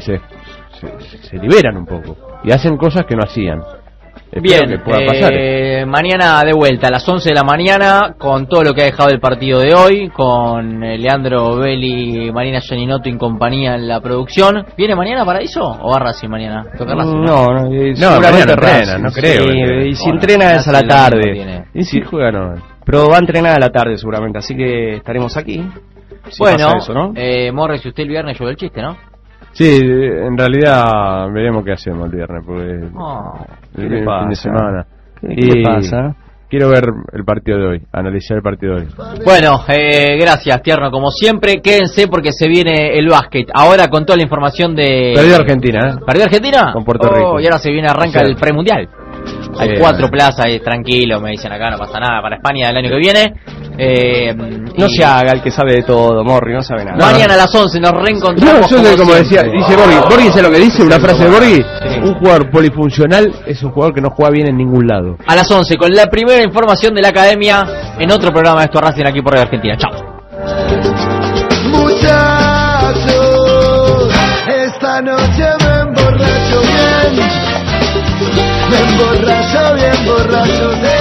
se liberan un poco y hacen cosas que no hacían. Espero que pueda pasar. Mañana de vuelta a las 11 de la mañana con todo lo que ha dejado el partido de hoy, con Leandro Belli, Marina Gianinotto y compañía en la producción. ¿Viene mañana Paradiso o va Racing mañana? ¿Toca Racing? Seguramente entrena, no creo. Sí, y si entrena es a la tarde. Y si juega no. Pero va a entrenar a la tarde seguramente, así que estaremos aquí. Si bueno, pasa eso, ¿no? Morris, si usted el viernes llegó el chiste, ¿no? Sí, en realidad veremos qué hacemos el viernes, porque ¿qué el le fin pasa? de semana. ¿Qué le pasa? Quiero ver el partido de hoy, analizar el partido de hoy. Bueno, gracias, Tierno, como siempre. Quédense porque se viene el básquet. Ahora con toda la información de... Perdió Argentina, ¿eh? ¿Perdió Argentina? Con Puerto Rico. Y ahora se viene, arranca el premundial. Hay 4 plazas, tranquilo, me dicen acá, no pasa nada, para España el año que viene. No se haga el que sabe de todo, Morri, no sabe nada. Mañana a las 11 nos reencontramos. No, yo como decía, dice Borghi, ¿sé lo que dice? Una frase de Borghi. Un jugador polifuncional es un jugador que no juega bien en ningún lado. A las 11 con la primera información de la academia en otro programa de Esto Racing aquí por Radio Argentina. Chao. Muchachos, esta noche me emborracho bien, borracho de